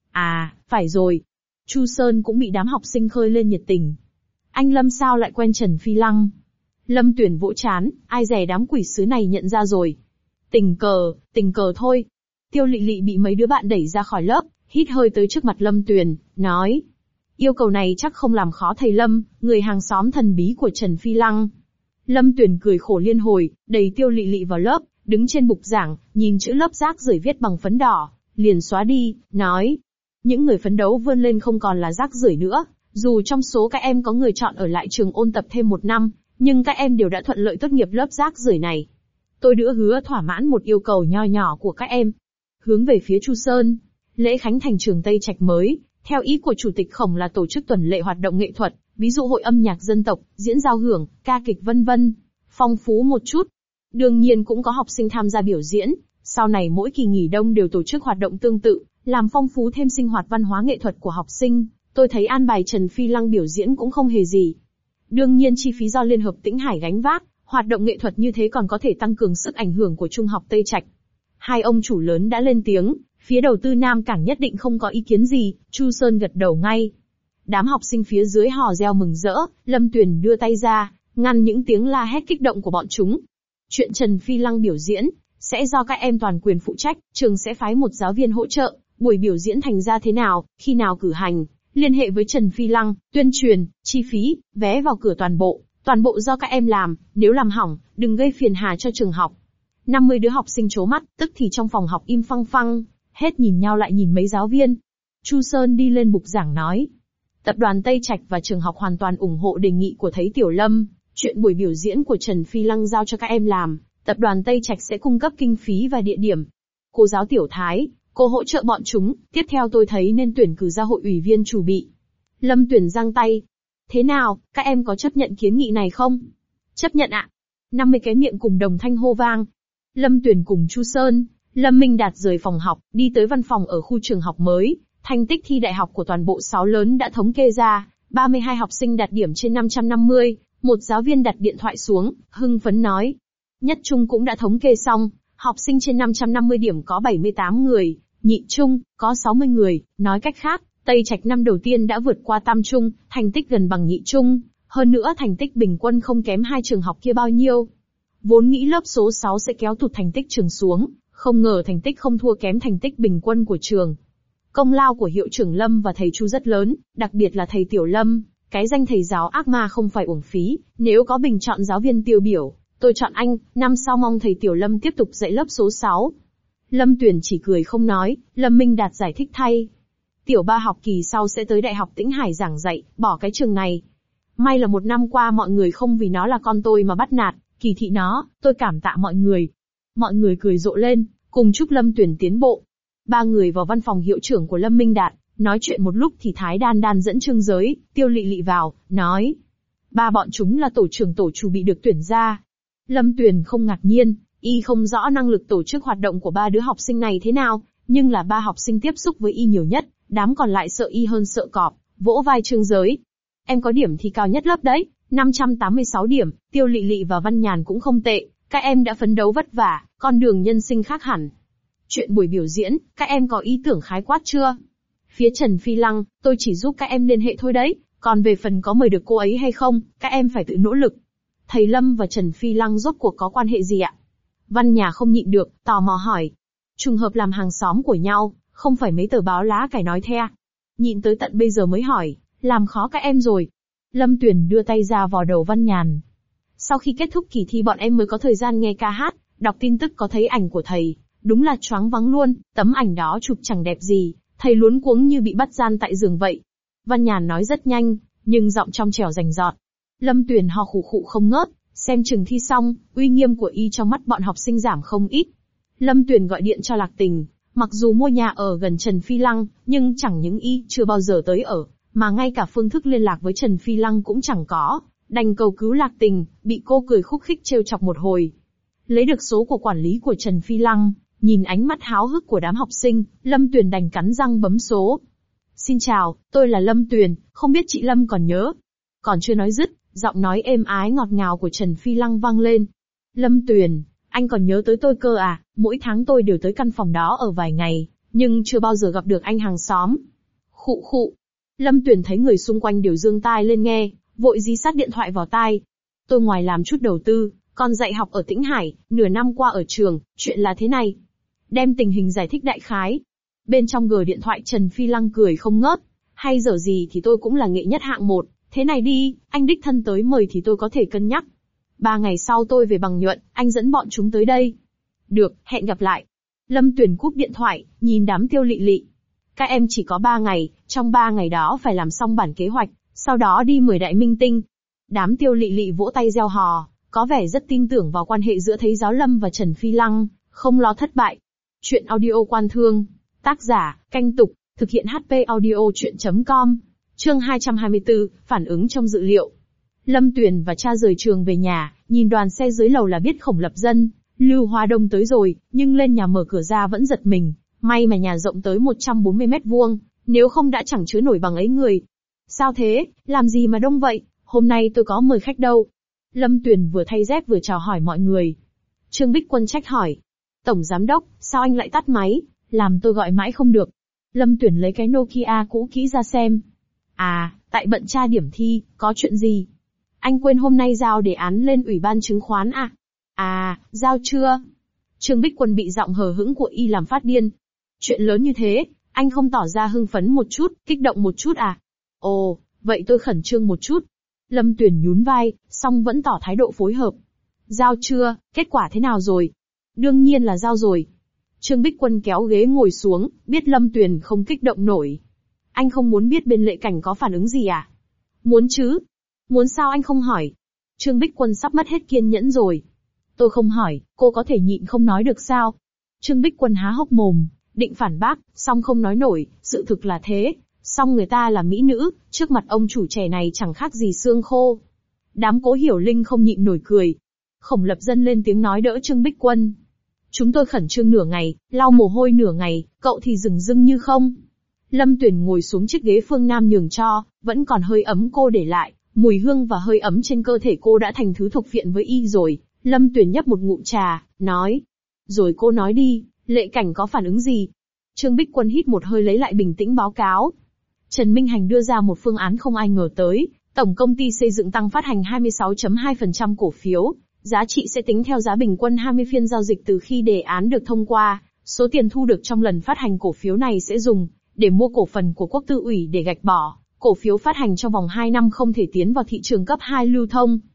À, phải rồi. Chu Sơn cũng bị đám học sinh khơi lên nhiệt tình. Anh Lâm sao lại quen Trần Phi Lăng? Lâm Tuyền vỗ chán, ai dè đám quỷ sứ này nhận ra rồi. Tình cờ, tình cờ thôi. Tiêu Lị Lị bị mấy đứa bạn đẩy ra khỏi lớp, hít hơi tới trước mặt Lâm Tuyền, nói. Yêu cầu này chắc không làm khó thầy Lâm, người hàng xóm thần bí của Trần Phi Lăng. Lâm Tuyền cười khổ liên hồi, đẩy Tiêu Lị Lị vào lớp, đứng trên bục giảng, nhìn chữ lớp rác rưởi viết bằng phấn đỏ, liền xóa đi, nói. Những người phấn đấu vươn lên không còn là rác rưởi nữa, dù trong số các em có người chọn ở lại trường ôn tập thêm một năm, nhưng các em đều đã thuận lợi tốt nghiệp lớp rác rưởi này. Tôi đỡ hứa thỏa mãn một yêu cầu nho nhỏ của các em. Hướng về phía Chu Sơn, lễ khánh thành trường Tây Trạch mới, theo ý của Chủ tịch Khổng là tổ chức tuần lệ hoạt động nghệ thuật, ví dụ hội âm nhạc dân tộc, diễn giao hưởng, ca kịch vân vân, phong phú một chút. Đương nhiên cũng có học sinh tham gia biểu diễn, sau này mỗi kỳ nghỉ đông đều tổ chức hoạt động tương tự, làm phong phú thêm sinh hoạt văn hóa nghệ thuật của học sinh. Tôi thấy an bài Trần Phi Lăng biểu diễn cũng không hề gì. Đương nhiên chi phí do Liên hợp Tĩnh Hải gánh vác, hoạt động nghệ thuật như thế còn có thể tăng cường sức ảnh hưởng của Trung học Tây Trạch. Hai ông chủ lớn đã lên tiếng, phía đầu tư Nam Cảng nhất định không có ý kiến gì, Chu Sơn gật đầu ngay. Đám học sinh phía dưới hò reo mừng rỡ, Lâm Tuyền đưa tay ra, ngăn những tiếng la hét kích động của bọn chúng. Chuyện Trần Phi Lăng biểu diễn, sẽ do các em toàn quyền phụ trách, trường sẽ phái một giáo viên hỗ trợ, buổi biểu diễn thành ra thế nào, khi nào cử hành, liên hệ với Trần Phi Lăng, tuyên truyền, chi phí, vé vào cửa toàn bộ, toàn bộ do các em làm, nếu làm hỏng, đừng gây phiền hà cho trường học. năm mươi đứa học sinh trố mắt, tức thì trong phòng học im phăng phăng, hết nhìn nhau lại nhìn mấy giáo viên. Chu Sơn đi lên bục giảng nói. Tập đoàn Tây Trạch và trường học hoàn toàn ủng hộ đề nghị của thầy Tiểu Lâm, chuyện buổi biểu diễn của Trần Phi Lăng giao cho các em làm, tập đoàn Tây Trạch sẽ cung cấp kinh phí và địa điểm. Cô giáo Tiểu Thái, cô hỗ trợ bọn chúng, tiếp theo tôi thấy nên tuyển cử ra hội ủy viên chủ bị. Lâm Tuyển giang tay. Thế nào, các em có chấp nhận kiến nghị này không? Chấp nhận ạ. năm mươi cái miệng cùng đồng thanh hô vang. Lâm Tuyển cùng Chu Sơn, Lâm Minh Đạt rời phòng học, đi tới văn phòng ở khu trường học mới. Thành tích thi đại học của toàn bộ sáu lớn đã thống kê ra, ba mươi hai học sinh đạt điểm trên năm trăm năm mươi, một giáo viên đặt điện thoại xuống, hưng phấn nói. Nhất trung cũng đã thống kê xong, học sinh trên năm trăm năm mươi điểm có bảy mươi tám người, nhị trung, có sáu mươi người, nói cách khác, Tây Trạch năm đầu tiên đã vượt qua tam trung, thành tích gần bằng nhị trung, hơn nữa thành tích bình quân không kém hai trường học kia bao nhiêu. Vốn nghĩ lớp số sáu sẽ kéo tụt thành tích trường xuống, không ngờ thành tích không thua kém thành tích bình quân của trường. Công lao của hiệu trưởng Lâm và thầy Chu rất lớn, đặc biệt là thầy Tiểu Lâm, cái danh thầy giáo ác ma không phải uổng phí, nếu có bình chọn giáo viên tiêu biểu, Tôi chọn anh, năm sau mong thầy Tiểu Lâm tiếp tục dạy lớp số sáu. Lâm Tuyền chỉ cười không nói, Lâm Minh Đạt giải thích thay. Tiểu ba học kỳ sau sẽ tới Đại học Tĩnh Hải giảng dạy, bỏ cái trường này. May là một năm qua mọi người không vì nó là con tôi mà bắt nạt, kỳ thị nó, tôi cảm tạ mọi người. Mọi người cười rộ lên, cùng chúc Lâm Tuyền tiến bộ. Ba người vào văn phòng hiệu trưởng của Lâm Minh Đạt, nói chuyện một lúc thì Thái Đan Đan dẫn Trương Giới, Tiêu Lị Lị vào, nói. Ba bọn chúng là tổ trưởng tổ chủ bị được tuyển ra. Lâm Tuyền không ngạc nhiên, y không rõ năng lực tổ chức hoạt động của ba đứa học sinh này thế nào, nhưng là ba học sinh tiếp xúc với y nhiều nhất, đám còn lại sợ y hơn sợ cọp, vỗ vai Trương Giới. Em có điểm thi cao nhất lớp đấy, năm trăm tám mươi sáu điểm, Tiêu Lị Lị và Văn Nhàn cũng không tệ, các em đã phấn đấu vất vả, con đường nhân sinh khác hẳn. Chuyện buổi biểu diễn, các em có ý tưởng khái quát chưa? Phía Trần Phi Lăng, tôi chỉ giúp các em liên hệ thôi đấy, còn về phần có mời được cô ấy hay không, các em phải tự nỗ lực. Thầy Lâm và Trần Phi Lăng rốt cuộc có quan hệ gì ạ? Văn Nhà không nhịn được, tò mò hỏi. Trùng hợp làm hàng xóm của nhau, không phải mấy tờ báo lá cải nói the. Nhịn tới tận bây giờ mới hỏi, làm khó các em rồi. Lâm Tuyền đưa tay ra vò đầu Văn Nhàn. Sau khi kết thúc kỳ thi bọn em mới có thời gian nghe ca hát, đọc tin tức có thấy ảnh của thầy, đúng là choáng váng luôn, tấm ảnh đó chụp chẳng đẹp gì, thầy luống cuống như bị bắt gian tại giường vậy. Văn Nhàn nói rất nhanh, nhưng giọng trong trẻo rành rọt. Lâm Tuyền ho khụ khụ không ngớt, xem chừng thi xong, uy nghiêm của y trong mắt bọn học sinh giảm không ít. Lâm Tuyền gọi điện cho Lạc Tình, mặc dù mua nhà ở gần Trần Phi Lăng, nhưng chẳng những y chưa bao giờ tới ở, mà ngay cả phương thức liên lạc với Trần Phi Lăng cũng chẳng có, đành cầu cứu Lạc Tình, bị cô cười khúc khích trêu chọc một hồi. Lấy được số của quản lý của Trần Phi Lăng, nhìn ánh mắt háo hức của đám học sinh, Lâm Tuyền đành cắn răng bấm số. Xin chào, tôi là Lâm Tuyền, không biết chị Lâm còn nhớ. Còn chưa nói dứt, giọng nói êm ái ngọt ngào của Trần Phi Lăng vang lên. Lâm Tuyền, anh còn nhớ tới tôi cơ à, mỗi tháng tôi đều tới căn phòng đó ở vài ngày, nhưng chưa bao giờ gặp được anh hàng xóm. Khụ khụ. Lâm Tuyền thấy người xung quanh đều giương tai lên nghe, vội dí sát điện thoại vào tai. Tôi ngoài làm chút đầu tư, còn dạy học ở Tĩnh Hải, nửa năm qua ở trường, chuyện là thế này. Đem tình hình giải thích đại khái. Bên trong gờ điện thoại Trần Phi Lăng cười không ngớt. Hay dở gì thì tôi cũng là nghệ nhất hạng một, thế này đi, anh đích thân tới mời thì tôi có thể cân nhắc. Ba ngày sau tôi về bằng nhuận, anh dẫn bọn chúng tới đây. Được, hẹn gặp lại. Lâm Tuyền cúp điện thoại, nhìn đám Tiêu Lị Lị. Các em chỉ có ba ngày, trong ba ngày đó phải làm xong bản kế hoạch, sau đó đi mời đại minh tinh. Đám Tiêu Lị Lị vỗ tay reo hò, có vẻ rất tin tưởng vào quan hệ giữa Thấy Giáo Lâm và Trần Phi Lăng, không lo thất bại. Chuyện audio Quan Thương, tác giả, Canh Tục, thực hiện hát pê audio chuyện chấm com. Chương hai trăm hai mươi tư, phản ứng trong dự liệu. Lâm Tuyền và cha rời trường về nhà, nhìn đoàn xe dưới lầu là biết Khổng Lập Dân, Lưu Hoa Đông tới rồi, nhưng lên nhà mở cửa ra vẫn giật mình. May mà nhà rộng tới một trăm bốn mươi mét vuông, nếu không đã chẳng chứa nổi bằng ấy người. Sao thế, làm gì mà đông vậy, hôm nay tôi có mời khách đâu. Lâm Tuyền vừa thay dép vừa chào hỏi mọi người. Trương Bích Quân trách hỏi. Tổng Giám Đốc, sao anh lại tắt máy, làm tôi gọi mãi không được. Lâm Tuyền lấy cái Nokia cũ kỹ ra xem. À, tại bận tra điểm thi, có chuyện gì? Anh quên hôm nay giao đề án lên Ủy ban chứng khoán à? À, giao chưa? Trương Bích Quân bị giọng hờ hững của y làm phát điên. Chuyện lớn như thế, anh không tỏ ra hưng phấn một chút, kích động một chút à? Ồ, vậy tôi khẩn trương một chút. Lâm Tuyền nhún vai, song vẫn tỏ thái độ phối hợp. Giao chưa, kết quả thế nào rồi? Đương nhiên là giao rồi. Trương Bích Quân kéo ghế ngồi xuống, biết Lâm Tuyền không kích động nổi. Anh không muốn biết bên Lệ Cảnh có phản ứng gì à? Muốn chứ. Muốn sao anh không hỏi? Trương Bích Quân sắp mất hết kiên nhẫn rồi. Tôi không hỏi, cô có thể nhịn không nói được sao? Trương Bích Quân há hốc mồm, định phản bác, song không nói nổi, sự thực là thế. Song người ta là mỹ nữ, trước mặt ông chủ trẻ này chẳng khác gì xương khô. Đám Cố Hiểu Linh không nhịn nổi cười. Khổng Lập Dân lên tiếng nói đỡ Trương Bích Quân. Chúng tôi khẩn trương nửa ngày, lau mồ hôi nửa ngày, cậu thì dừng dưng như không. Lâm Tuyền ngồi xuống chiếc ghế phương Nam nhường cho, vẫn còn hơi ấm cô để lại, mùi hương và hơi ấm trên cơ thể cô đã thành thứ thuộc viện với y rồi. Lâm Tuyền nhấp một ngụm trà, nói. Rồi cô nói đi, Lệ Cảnh có phản ứng gì? Trương Bích Quân hít một hơi lấy lại bình tĩnh báo cáo. Trần Minh Hành đưa ra một phương án không ai ngờ tới, tổng công ty xây dựng tăng phát hành hai mươi sáu phẩy hai phần trăm cổ phiếu, giá trị sẽ tính theo giá bình quân hai mươi phiên giao dịch từ khi đề án được thông qua, số tiền thu được trong lần phát hành cổ phiếu này sẽ dùng để mua cổ phần của Quốc Tư ủy để gạch bỏ, cổ phiếu phát hành trong vòng hai năm không thể tiến vào thị trường cấp hai lưu thông.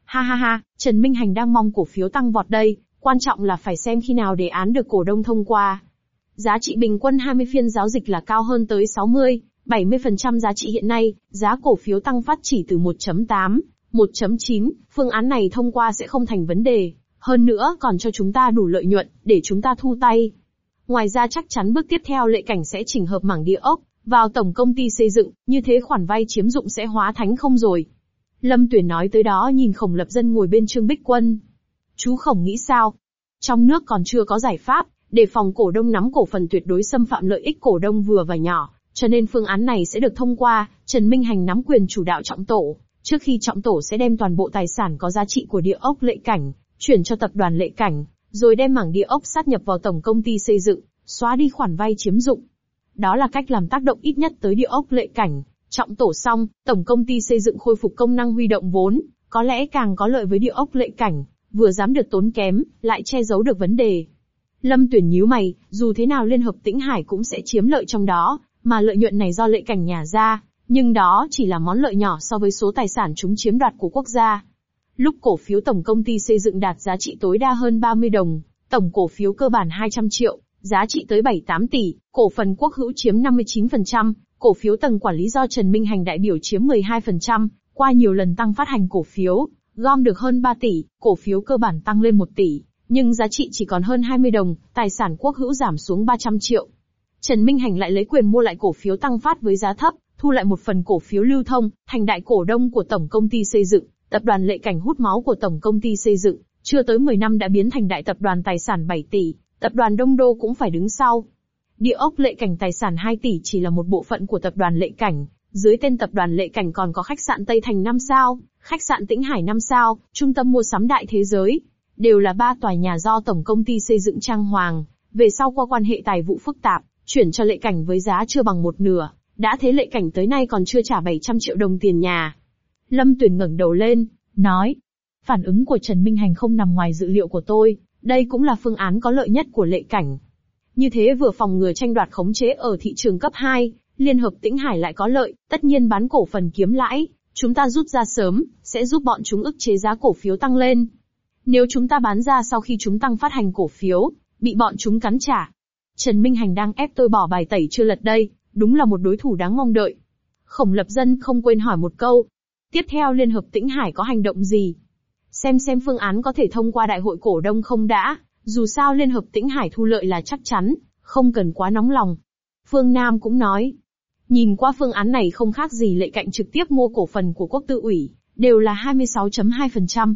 Ha ha ha, Trần Minh Hành đang mong cổ phiếu tăng vọt đây, quan trọng là phải xem khi nào đề án được cổ đông thông qua. Giá trị bình quân hai mươi phiên giao dịch là cao hơn tới sáu mươi, bảy mươi phần trăm giá trị hiện nay, giá cổ phiếu tăng phát chỉ từ một chấm tám, một chấm chín, phương án này thông qua sẽ không thành vấn đề, hơn nữa còn cho chúng ta đủ lợi nhuận, để chúng ta thu tay. Ngoài ra chắc chắn bước tiếp theo Lệ Cảnh sẽ chỉnh hợp mảng địa ốc vào tổng công ty xây dựng, như thế khoản vay chiếm dụng sẽ hóa thánh không rồi. Lâm Tuyển nói tới đó nhìn Khổng Lập Dân ngồi bên Trương Bích Quân. Chú Khổng nghĩ sao? Trong nước còn chưa có giải pháp, để phòng cổ đông nắm cổ phần tuyệt đối xâm phạm lợi ích cổ đông vừa và nhỏ, cho nên phương án này sẽ được thông qua, Trần Minh Hành nắm quyền chủ đạo trọng tổ. Trước khi trọng tổ sẽ đem toàn bộ tài sản có giá trị của địa ốc Lệ Cảnh, chuyển cho tập đoàn Lệ Cảnh, rồi đem mảng địa ốc sát nhập vào tổng công ty xây dựng, xóa đi khoản vay chiếm dụng. Đó là cách làm tác động ít nhất tới địa ốc Lệ Cảnh. Trọng tổ xong, tổng công ty xây dựng khôi phục công năng huy động vốn, có lẽ càng có lợi với địa ốc Lệ Cảnh, vừa dám được tốn kém, lại che giấu được vấn đề. Lâm Tuyển nhíu mày, dù thế nào Liên Hợp Tĩnh Hải cũng sẽ chiếm lợi trong đó, mà lợi nhuận này do Lệ Cảnh nhả ra, nhưng đó chỉ là món lợi nhỏ so với số tài sản chúng chiếm đoạt của quốc gia. Lúc cổ phiếu tổng công ty xây dựng đạt giá trị tối đa hơn ba mươi đồng, tổng cổ phiếu cơ bản hai trăm triệu, giá trị tới bảy tám tỷ, cổ phần quốc hữu chiếm năm mươi chín phần trăm, cổ phiếu tầng quản lý do Trần Minh Hành đại biểu chiếm mười hai phần trăm, qua nhiều lần tăng phát hành cổ phiếu, gom được hơn ba tỷ, cổ phiếu cơ bản tăng lên một tỷ, nhưng giá trị chỉ còn hơn hai mươi đồng, tài sản quốc hữu giảm xuống ba trăm triệu. Trần Minh Hành lại lấy quyền mua lại cổ phiếu tăng phát với giá thấp, thu lại một phần cổ phiếu lưu thông, thành đại cổ đông của tổng công ty xây dựng, tập đoàn Lệ Cảnh hút máu của tổng công ty xây dựng, chưa tới mười năm đã biến thành đại tập đoàn tài sản bảy tỷ, tập đoàn Đông Đô cũng phải đứng sau. Địa ốc Lệ Cảnh tài sản hai tỷ chỉ là một bộ phận của tập đoàn Lệ Cảnh, dưới tên tập đoàn Lệ Cảnh còn có khách sạn Tây Thành năm sao, khách sạn Tĩnh Hải năm sao, trung tâm mua sắm Đại Thế Giới, đều là ba tòa nhà do tổng công ty xây dựng trang hoàng, về sau qua quan hệ tài vụ phức tạp, chuyển cho Lệ Cảnh với giá chưa bằng một nửa, đã thế Lệ Cảnh tới nay còn chưa trả bảy trăm triệu đồng tiền nhà. Lâm Tuyển ngẩng đầu lên, nói, phản ứng của Trần Minh Hành không nằm ngoài dự liệu của tôi, đây cũng là phương án có lợi nhất của Lệ Cảnh. Như thế vừa phòng ngừa tranh đoạt khống chế ở thị trường cấp hai, Liên Hợp Tĩnh Hải lại có lợi, tất nhiên bán cổ phần kiếm lãi, chúng ta rút ra sớm, sẽ giúp bọn chúng ức chế giá cổ phiếu tăng lên. Nếu chúng ta bán ra sau khi chúng tăng phát hành cổ phiếu, bị bọn chúng cắn trả. Trần Minh Hành đang ép tôi bỏ bài tẩy chưa lật đây, đúng là một đối thủ đáng mong đợi. Khổng Lập Dân không quên hỏi một câu. Tiếp theo Liên Hợp Tĩnh Hải có hành động gì? Xem xem phương án có thể thông qua đại hội cổ đông không đã, dù sao Liên Hợp Tĩnh Hải thu lợi là chắc chắn, không cần quá nóng lòng. Phương Nam cũng nói, nhìn qua phương án này không khác gì Lệ Cảnh trực tiếp mua cổ phần của Quốc Tư ủy, đều là hai mươi sáu phẩy hai phần trăm.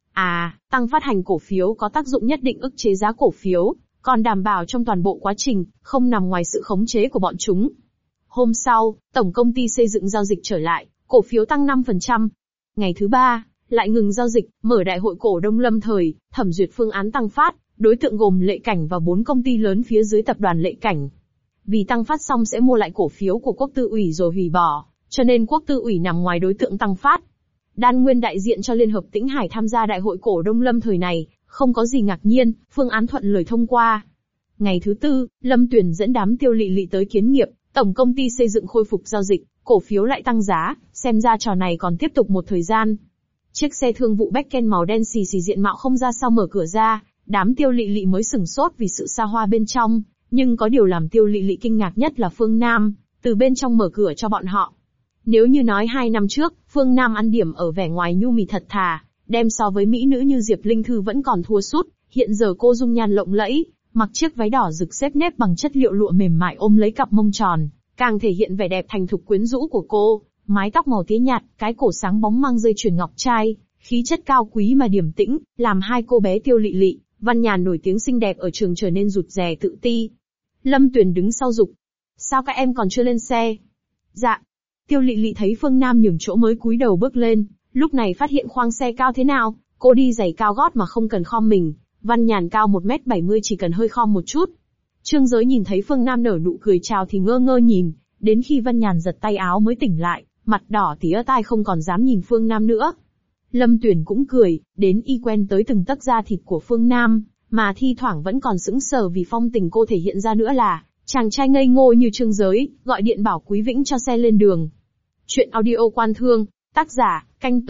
À, tăng phát hành cổ phiếu có tác dụng nhất định ức chế giá cổ phiếu, còn đảm bảo trong toàn bộ quá trình, không nằm ngoài sự khống chế của bọn chúng. Hôm sau, tổng công ty xây dựng giao dịch trở lại, cổ phiếu tăng năm phần trăm. Ngày thứ ba, lại ngừng giao dịch, mở đại hội cổ đông lâm thời, thẩm duyệt phương án tăng phát, đối tượng gồm Lệ Cảnh và bốn công ty lớn phía dưới tập đoàn Lệ Cảnh. Vì tăng phát xong sẽ mua lại cổ phiếu của Quốc Tư ủy rồi hủy bỏ, cho nên Quốc Tư ủy nằm ngoài đối tượng tăng phát. Đan Nguyên đại diện cho Liên Hợp Tĩnh Hải tham gia đại hội cổ đông lâm thời này, không có gì ngạc nhiên, phương án thuận lời thông qua. Ngày thứ tư, Lâm Tuyển dẫn đám Tiêu Lị Lị tới kiến nghiệp, tổng công ty xây dựng khôi phục giao dịch, cổ phiếu lại tăng giá, xem ra trò này còn tiếp tục một thời gian. Chiếc xe thương vụ Becken màu đen xì xì diện mạo không ra sao mở cửa ra, đám Tiêu Lị Lị mới sửng sốt vì sự xa hoa bên trong, nhưng có điều làm Tiêu Lị Lị kinh ngạc nhất là Phương Nam, từ bên trong mở cửa cho bọn họ. Nếu như nói hai năm trước, Phương Nam ăn điểm ở vẻ ngoài nhu mì thật thà, đem so với mỹ nữ như Diệp Linh Thư vẫn còn thua sút, hiện giờ cô dung nhan lộng lẫy, mặc chiếc váy đỏ rực xếp nếp bằng chất liệu lụa mềm mại ôm lấy cặp mông tròn, càng thể hiện vẻ đẹp thành thục quyến rũ của cô, mái tóc màu tía nhạt, cái cổ sáng bóng mang dây chuyền ngọc trai, khí chất cao quý mà điềm tĩnh, làm hai cô bé Tiêu Lị Lị, Văn Nhàn nổi tiếng xinh đẹp ở trường trở nên rụt rè tự ti. Lâm Tuyển đứng sau giục, sao các em còn chưa lên xe? Dạ. Tiêu Lị Lị thấy Phương Nam nhường chỗ mới cúi đầu bước lên, lúc này phát hiện khoang xe cao thế nào, cô đi giày cao gót mà không cần khom mình, Văn Nhàn cao một mét bảy mươi chỉ cần hơi khom một chút. Trương Giới nhìn thấy Phương Nam nở nụ cười chào thì ngơ ngơ nhìn, đến khi Văn Nhàn giật tay áo mới tỉnh lại, mặt đỏ tía tai không còn dám nhìn Phương Nam nữa. Lâm Tuyển cũng cười, đến y quen tới từng tấc da thịt của Phương Nam, mà thi thoảng vẫn còn sững sờ vì phong tình cô thể hiện ra nữa là, chàng trai ngây ngô như Trương Giới, gọi điện bảo Quý Vĩnh cho xe lên đường. Chuyện audio Quan Thương, tác giả, Canh Tục,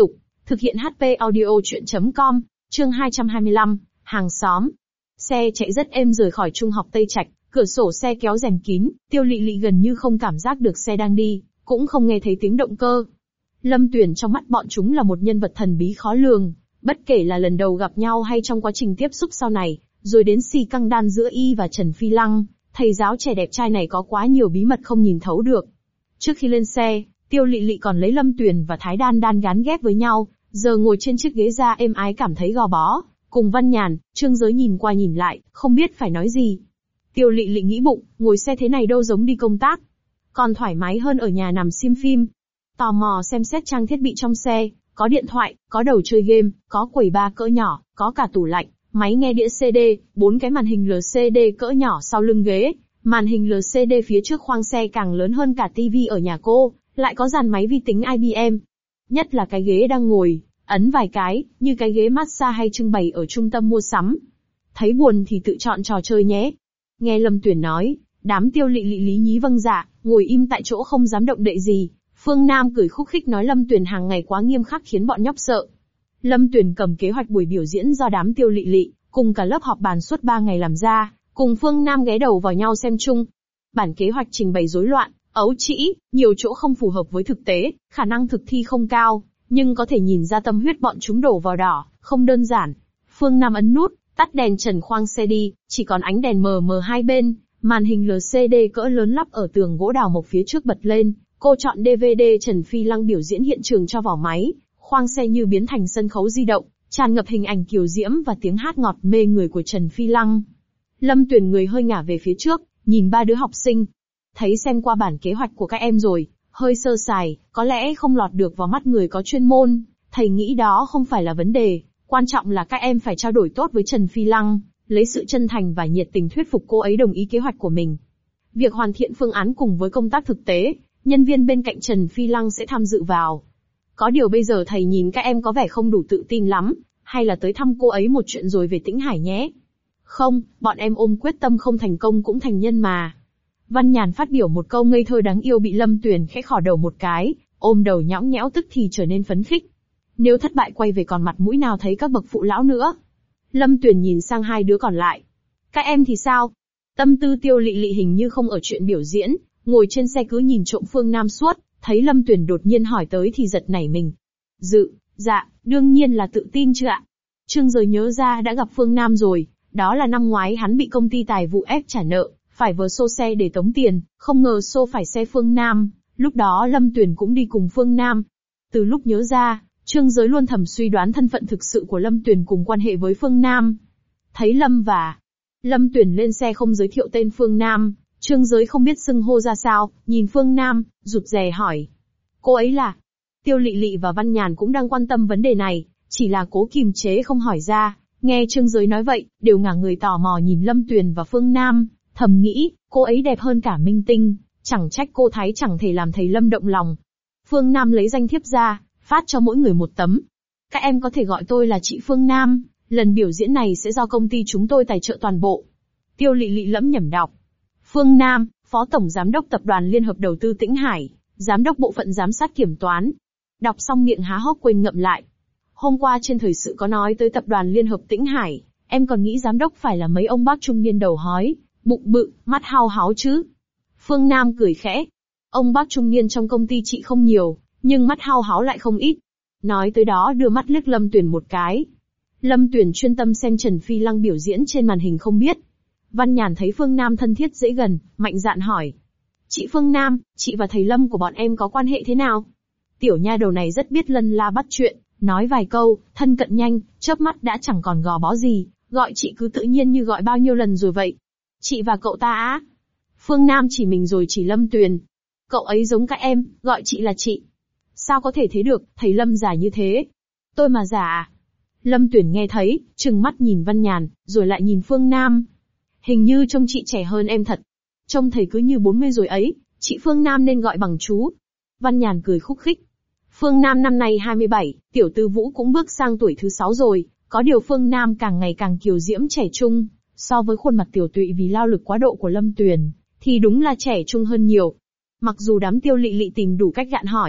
Thực hiện hát pê audio chuyện chấm com, chương hai trăm hai mươi lăm, hàng xóm. Xe chạy rất êm rời khỏi trung học Tây Trạch, cửa sổ xe kéo rèm kín, Tiêu Lị Lị gần như không cảm giác được xe đang đi, cũng không nghe thấy tiếng động cơ. Lâm Tuyền trong mắt bọn chúng là một nhân vật thần bí khó lường, bất kể là lần đầu gặp nhau hay trong quá trình tiếp xúc sau này, rồi đến xì căng đan giữa y và Trần Phi Lăng, thầy giáo trẻ đẹp trai này có quá nhiều bí mật không nhìn thấu được. Trước khi lên xe, Tiêu Lị Lị còn lấy Lâm Tuyền và Thái Đan Đan gán ghép với nhau, giờ ngồi trên chiếc ghế da êm ái cảm thấy gò bó, cùng Văn Nhàn, Trương Giới nhìn qua nhìn lại, không biết phải nói gì. Tiêu Lị Lị nghĩ bụng, ngồi xe thế này đâu giống đi công tác, còn thoải mái hơn ở nhà nằm xem phim. Tò mò xem xét trang thiết bị trong xe, có điện thoại, có đầu chơi game, có quầy bar cỡ nhỏ, có cả tủ lạnh, máy nghe đĩa xê đê, bốn cái màn hình lờ xê đê cỡ nhỏ sau lưng ghế, màn hình lờ xê đê phía trước khoang xe càng lớn hơn cả tivi ở nhà cô, lại có dàn máy vi tính i bê em. Nhất là cái ghế đang ngồi, ấn vài cái, như cái ghế massage hay trưng bày ở trung tâm mua sắm. Thấy buồn thì tự chọn trò chơi nhé. Nghe Lâm Tuyền nói, đám Tiêu Lị Lị lý nhí vâng dạ, ngồi im tại chỗ không dám động đậy gì. Phương Nam cười khúc khích nói Lâm Tuyền hàng ngày quá nghiêm khắc khiến bọn nhóc sợ. Lâm Tuyền cầm kế hoạch buổi biểu diễn do đám Tiêu Lị Lị, cùng cả lớp họp bàn suốt ba ngày làm ra, cùng Phương Nam ghé đầu vào nhau xem chung. Bản kế hoạch trình bày rối loạn, ấu trĩ, nhiều chỗ không phù hợp với thực tế, khả năng thực thi không cao, nhưng có thể nhìn ra tâm huyết bọn chúng đổ vào đỏ, không đơn giản. Phương Nam ấn nút, tắt đèn trần khoang xe đi, chỉ còn ánh đèn mờ mờ hai bên, màn hình lờ xê đê cỡ lớn lắp ở tường gỗ đào mộc phía trước bật lên. Cô chọn đê vê đê Trần Phi Lăng biểu diễn hiện trường cho vào máy, khoang xe như biến thành sân khấu di động, tràn ngập hình ảnh kiều diễm và tiếng hát ngọt mê người của Trần Phi Lăng. Lâm Tuyền người hơi ngả về phía trước, nhìn ba đứa học sinh. Thấy xem qua bản kế hoạch của các em rồi, hơi sơ sài, có lẽ không lọt được vào mắt người có chuyên môn, thầy nghĩ đó không phải là vấn đề, quan trọng là các em phải trao đổi tốt với Trần Phi Lăng, lấy sự chân thành và nhiệt tình thuyết phục cô ấy đồng ý kế hoạch của mình. Việc hoàn thiện phương án cùng với công tác thực tế, nhân viên bên cạnh Trần Phi Lăng sẽ tham dự vào. Có điều bây giờ thầy nhìn các em có vẻ không đủ tự tin lắm, hay là tới thăm cô ấy một chuyện rồi về Tĩnh Hải nhé. Không, bọn em ôm quyết tâm không thành công cũng thành nhân mà. Văn Nhàn phát biểu một câu ngây thơ đáng yêu bị Lâm Tuyền khẽ khỏ đầu một cái, ôm đầu nhõng nhẽo tức thì trở nên phấn khích. Nếu thất bại quay về còn mặt mũi nào thấy các bậc phụ lão nữa. Lâm Tuyền nhìn sang hai đứa còn lại. Các em thì sao? Tâm tư Tiêu Lị Lị hình như không ở chuyện biểu diễn, ngồi trên xe cứ nhìn trộm Phương Nam suốt, thấy Lâm Tuyền đột nhiên hỏi tới thì giật nảy mình. Dự, dạ, đương nhiên là tự tin chứ ạ. Trương Giới nhớ ra đã gặp Phương Nam rồi, đó là năm ngoái hắn bị công ty tài vụ ép trả nợ, phải vờ xô xe để tống tiền, không ngờ xô phải xe Phương Nam, lúc đó Lâm Tuyền cũng đi cùng Phương Nam. Từ lúc nhớ ra, Trương Giới luôn thầm suy đoán thân phận thực sự của Lâm Tuyền cùng quan hệ với Phương Nam. Thấy Lâm và Lâm Tuyền lên xe không giới thiệu tên Phương Nam, Trương Giới không biết xưng hô ra sao, nhìn Phương Nam, rụt rè hỏi. Cô ấy là? Tiêu Lị Lị và Văn Nhàn cũng đang quan tâm vấn đề này, chỉ là cố kìm chế không hỏi ra. Nghe Trương Giới nói vậy, đều ngả người tò mò nhìn Lâm Tuyền và Phương Nam, thầm nghĩ, cô ấy đẹp hơn cả minh tinh, chẳng trách cô Thái chẳng thể làm thầy Lâm động lòng. Phương Nam lấy danh thiếp ra, phát cho mỗi người một tấm. Các em có thể gọi tôi là chị Phương Nam, lần biểu diễn này sẽ do công ty chúng tôi tài trợ toàn bộ. Tiêu Lị Lị lẩm nhẩm đọc. Phương Nam, Phó Tổng Giám đốc Tập đoàn Liên hợp Đầu tư Tĩnh Hải, Giám đốc Bộ phận Giám sát Kiểm toán. Đọc xong miệng há hốc quên ngậm lại. Hôm qua trên thời sự có nói tới Tập đoàn Liên hợp Tĩnh Hải, em còn nghĩ giám đốc phải là mấy ông bác trung niên đầu hói, bụng bự, mắt hao háo chứ. Phương Nam cười khẽ. Ông bác trung niên trong công ty chị không nhiều, nhưng mắt hao háo lại không ít. Nói tới đó đưa mắt liếc Lâm Tuyền một cái. Lâm Tuyền chuyên tâm xem Trần Phi Lăng biểu diễn trên màn hình không biết. Văn Nhàn thấy Phương Nam thân thiết dễ gần, mạnh dạn hỏi. Chị Phương Nam, chị và thầy Lâm của bọn em có quan hệ thế nào? Tiểu nha đầu này rất biết lân la bắt chuyện, nói vài câu, thân cận nhanh, chớp mắt đã chẳng còn gò bó gì, gọi chị cứ tự nhiên như gọi bao nhiêu lần rồi vậy. Chị và cậu ta á? Phương Nam chỉ mình rồi chỉ Lâm Tuyền. Cậu ấy giống các em, gọi chị là chị. Sao có thể thế được, thầy Lâm già như thế. Tôi mà già à? Lâm Tuyền nghe thấy, trừng mắt nhìn Văn Nhàn, rồi lại nhìn Phương Nam. Hình như trông chị trẻ hơn em thật. Trông thầy cứ như bốn mươi rồi ấy, chị Phương Nam nên gọi bằng chú. Văn Nhàn cười khúc khích. Phương Nam năm nay hai mươi bảy, Tiểu Tư Vũ cũng bước sang tuổi thứ sáu rồi, có điều Phương Nam càng ngày càng kiều diễm trẻ trung, so với khuôn mặt tiểu tụy vì lao lực quá độ của Lâm Tuyền, thì đúng là trẻ trung hơn nhiều. Mặc dù đám Tiêu Lị Lị tìm đủ cách gạn hỏi,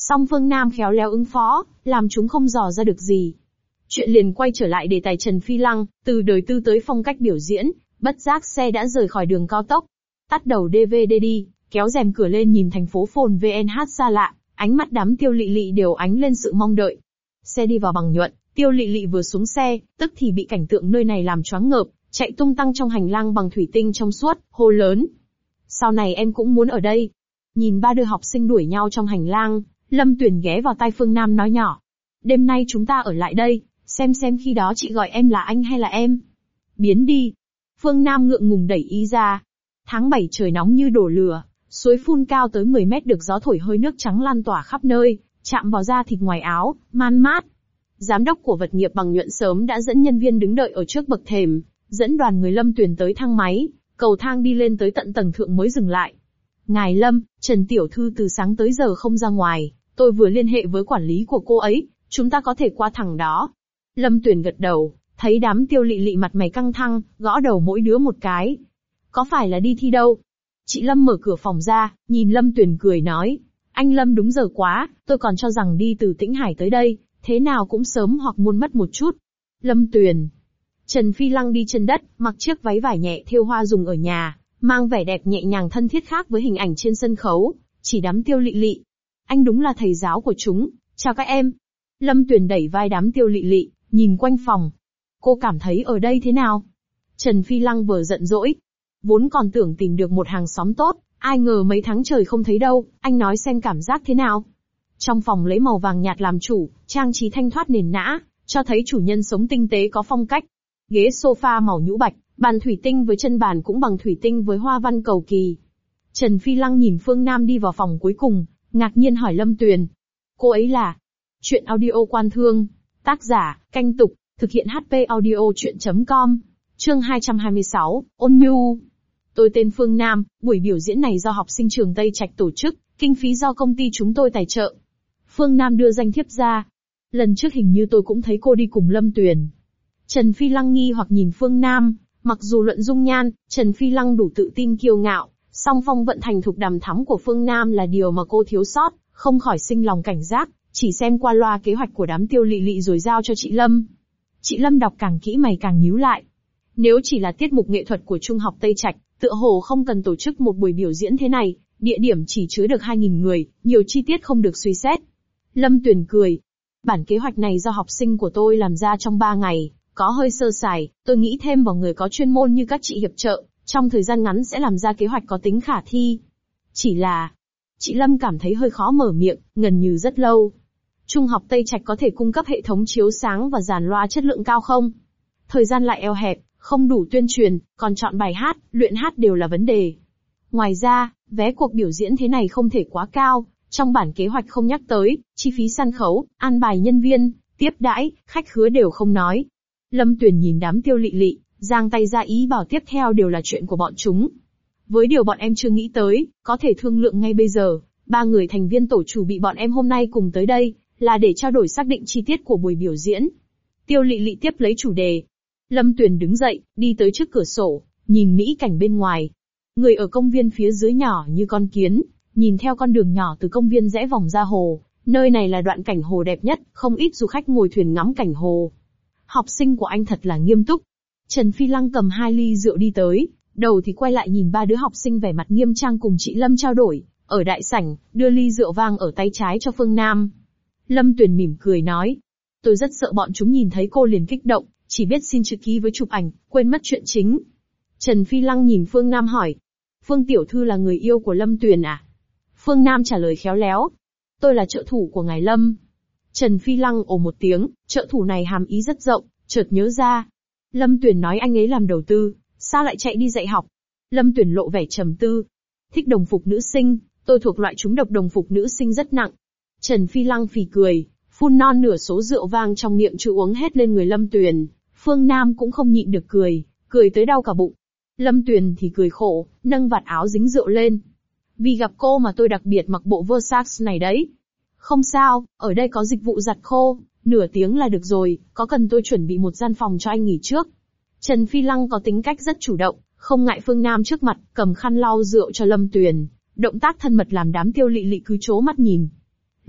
Song Phương Nam khéo léo ứng phó, làm chúng không dò ra được gì. Chuyện liền quay trở lại đề tài Trần Phi Lăng, từ đời tư tới phong cách biểu diễn, bất giác xe đã rời khỏi đường cao tốc. Tắt đầu đê vê đê đi, kéo rèm cửa lên nhìn thành phố phồn vê en hát xa lạ, ánh mắt đám Tiêu Lị Lị đều ánh lên sự mong đợi. Xe đi vào Bằng Nhuận, Tiêu Lị Lị vừa xuống xe, tức thì bị cảnh tượng nơi này làm choáng ngợp, chạy tung tăng trong hành lang bằng thủy tinh trong suốt, hô lớn. Sau này em cũng muốn ở đây. Nhìn ba đứa học sinh đuổi nhau trong hành lang, Lâm Tuyền ghé vào tai Phương Nam nói nhỏ. Đêm nay chúng ta ở lại đây, xem xem khi đó chị gọi em là anh hay là em. Biến đi. Phương Nam ngượng ngùng đẩy ý ra. Tháng bảy trời nóng như đổ lửa, suối phun cao tới mười mét được gió thổi hơi nước trắng lan tỏa khắp nơi, chạm vào da thịt ngoài áo, man mát. Giám đốc của vật nghiệp Bằng Nhuận sớm đã dẫn nhân viên đứng đợi ở trước bậc thềm, dẫn đoàn người Lâm Tuyền tới thang máy, cầu thang đi lên tới tận tầng thượng mới dừng lại. Ngài Lâm, Trần Tiểu Thư từ sáng tới giờ không ra ngoài, tôi vừa liên hệ với quản lý của cô ấy, chúng ta có thể qua thẳng đó. Lâm Tuyền gật đầu, thấy đám Tiêu Lị Lị mặt mày căng thẳng, gõ đầu mỗi đứa một cái. Có phải là đi thi đâu? Chị Lâm mở cửa phòng ra, nhìn Lâm Tuyền cười nói. Anh Lâm đúng giờ quá, tôi còn cho rằng đi từ Tĩnh Hải tới đây, thế nào cũng sớm hoặc muôn mất một chút. Lâm Tuyền. Trần Phi Lăng đi chân đất, mặc chiếc váy vải nhẹ thêu hoa dùng ở nhà, mang vẻ đẹp nhẹ nhàng thân thiết khác với hình ảnh trên sân khấu, chỉ đám Tiêu Lị Lị. Anh đúng là thầy giáo của chúng, chào các em. Lâm Tuyền đẩy vai đám Tiêu Lị Lị, nhìn quanh phòng. Cô cảm thấy ở đây thế nào? Trần Phi Lăng vừa giận dỗi. Vốn còn tưởng tìm được một hàng xóm tốt, ai ngờ mấy tháng trời không thấy đâu, anh nói xem cảm giác thế nào. Trong phòng lấy màu vàng nhạt làm chủ, trang trí thanh thoát nền nã, cho thấy chủ nhân sống tinh tế có phong cách. Ghế sofa màu nhũ bạch, bàn thủy tinh với chân bàn cũng bằng thủy tinh với hoa văn cầu kỳ. Trần Phi Lăng nhìn Phương Nam đi vào phòng cuối cùng, ngạc nhiên hỏi Lâm Tuyền. Cô ấy là? Chuyện audio Quan Thương. Tác giả, Canh Tục, thực hiện hát pê audio chuyện chấm com. Chương hai trăm hai mươi sáu, Ôn Nhu. Tôi tên Phương Nam, buổi biểu diễn này do học sinh trường Tây Trạch tổ chức, kinh phí do công ty chúng tôi tài trợ. Phương Nam đưa danh thiếp ra. Lần trước hình như tôi cũng thấy cô đi cùng Lâm Tuyền. Trần Phi Lăng nghi hoặc nhìn Phương Nam, mặc dù luận dung nhan, Trần Phi Lăng đủ tự tin kiêu ngạo, song phong vận thành thục đằm thắm của Phương Nam là điều mà cô thiếu sót, không khỏi sinh lòng cảnh giác, chỉ xem qua loa kế hoạch của đám Tiêu Lị Lị rồi giao cho chị Lâm. Chị Lâm đọc càng kỹ mày càng nhíu lại. Nếu chỉ là tiết mục nghệ thuật của Trung học Tây Trạch, tựa hồ không cần tổ chức một buổi biểu diễn thế này, địa điểm chỉ chứa được hai nghìn người, nhiều chi tiết không được suy xét. Lâm Tuyền cười. Bản kế hoạch này do học sinh của tôi làm ra trong ba ngày, có hơi sơ sài, tôi nghĩ thêm vào người có chuyên môn như các chị hiệp trợ, trong thời gian ngắn sẽ làm ra kế hoạch có tính khả thi. Chỉ là, chị Lâm cảm thấy hơi khó mở miệng, ngần như rất lâu. Trung học Tây Trạch có thể cung cấp hệ thống chiếu sáng và dàn loa chất lượng cao không? Thời gian lại eo hẹp, không đủ tuyên truyền, còn chọn bài hát, luyện hát đều là vấn đề. Ngoài ra, vé cuộc biểu diễn thế này không thể quá cao, trong bản kế hoạch không nhắc tới, chi phí sân khấu, an bài nhân viên, tiếp đãi, khách khứa đều không nói. Lâm Tuyền nhìn đám Tiêu Lị Lị, giang tay ra ý bảo tiếp theo đều là chuyện của bọn chúng. Với điều bọn em chưa nghĩ tới, có thể thương lượng ngay bây giờ, ba người thành viên tổ chủ bị bọn em hôm nay cùng tới đây, là để trao đổi xác định chi tiết của buổi biểu diễn. Tiêu Lị Lị tiếp lấy chủ đề. Lâm Tuyền đứng dậy, đi tới trước cửa sổ, nhìn mỹ cảnh bên ngoài. Người ở công viên phía dưới nhỏ như con kiến, nhìn theo con đường nhỏ từ công viên rẽ vòng ra hồ, nơi này là đoạn cảnh hồ đẹp nhất, không ít du khách ngồi thuyền ngắm cảnh hồ. Học sinh của anh thật là nghiêm túc. Trần Phi Lăng cầm hai ly rượu đi tới, đầu thì quay lại nhìn ba đứa học sinh vẻ mặt nghiêm trang cùng chị Lâm trao đổi, ở đại sảnh, đưa ly rượu vang ở tay trái cho Phương Nam. Lâm Tuyền mỉm cười nói, tôi rất sợ bọn chúng nhìn thấy cô liền kích động, chỉ biết xin chữ ký với chụp ảnh, quên mất chuyện chính. Trần Phi Lăng nhìn Phương Nam hỏi, Phương Tiểu Thư là người yêu của Lâm Tuyền à? Phương Nam trả lời khéo léo, tôi là trợ thủ của ngài Lâm. Trần Phi Lăng ồ một tiếng, trợ thủ này hàm ý rất rộng, chợt nhớ ra. Lâm Tuyền nói anh ấy làm đầu tư, sao lại chạy đi dạy học? Lâm Tuyền lộ vẻ trầm tư. Thích đồng phục nữ sinh, tôi thuộc loại trúng độc đồng phục nữ sinh rất nặng. Trần Phi Lăng phì cười, phun non nửa số rượu vang trong miệng chưa uống hết lên người Lâm Tuyền. Phương Nam cũng không nhịn được cười, cười tới đau cả bụng. Lâm Tuyền thì cười khổ, nâng vạt áo dính rượu lên. Vì gặp cô mà tôi đặc biệt mặc bộ Versace này đấy. Không sao, ở đây có dịch vụ giặt khô, nửa tiếng là được rồi, có cần tôi chuẩn bị một gian phòng cho anh nghỉ trước. Trần Phi Lăng có tính cách rất chủ động, không ngại Phương Nam trước mặt, cầm khăn lau rượu cho Lâm Tuyền, động tác thân mật làm đám Tiêu Lị Lị cứ trố mắt nhìn.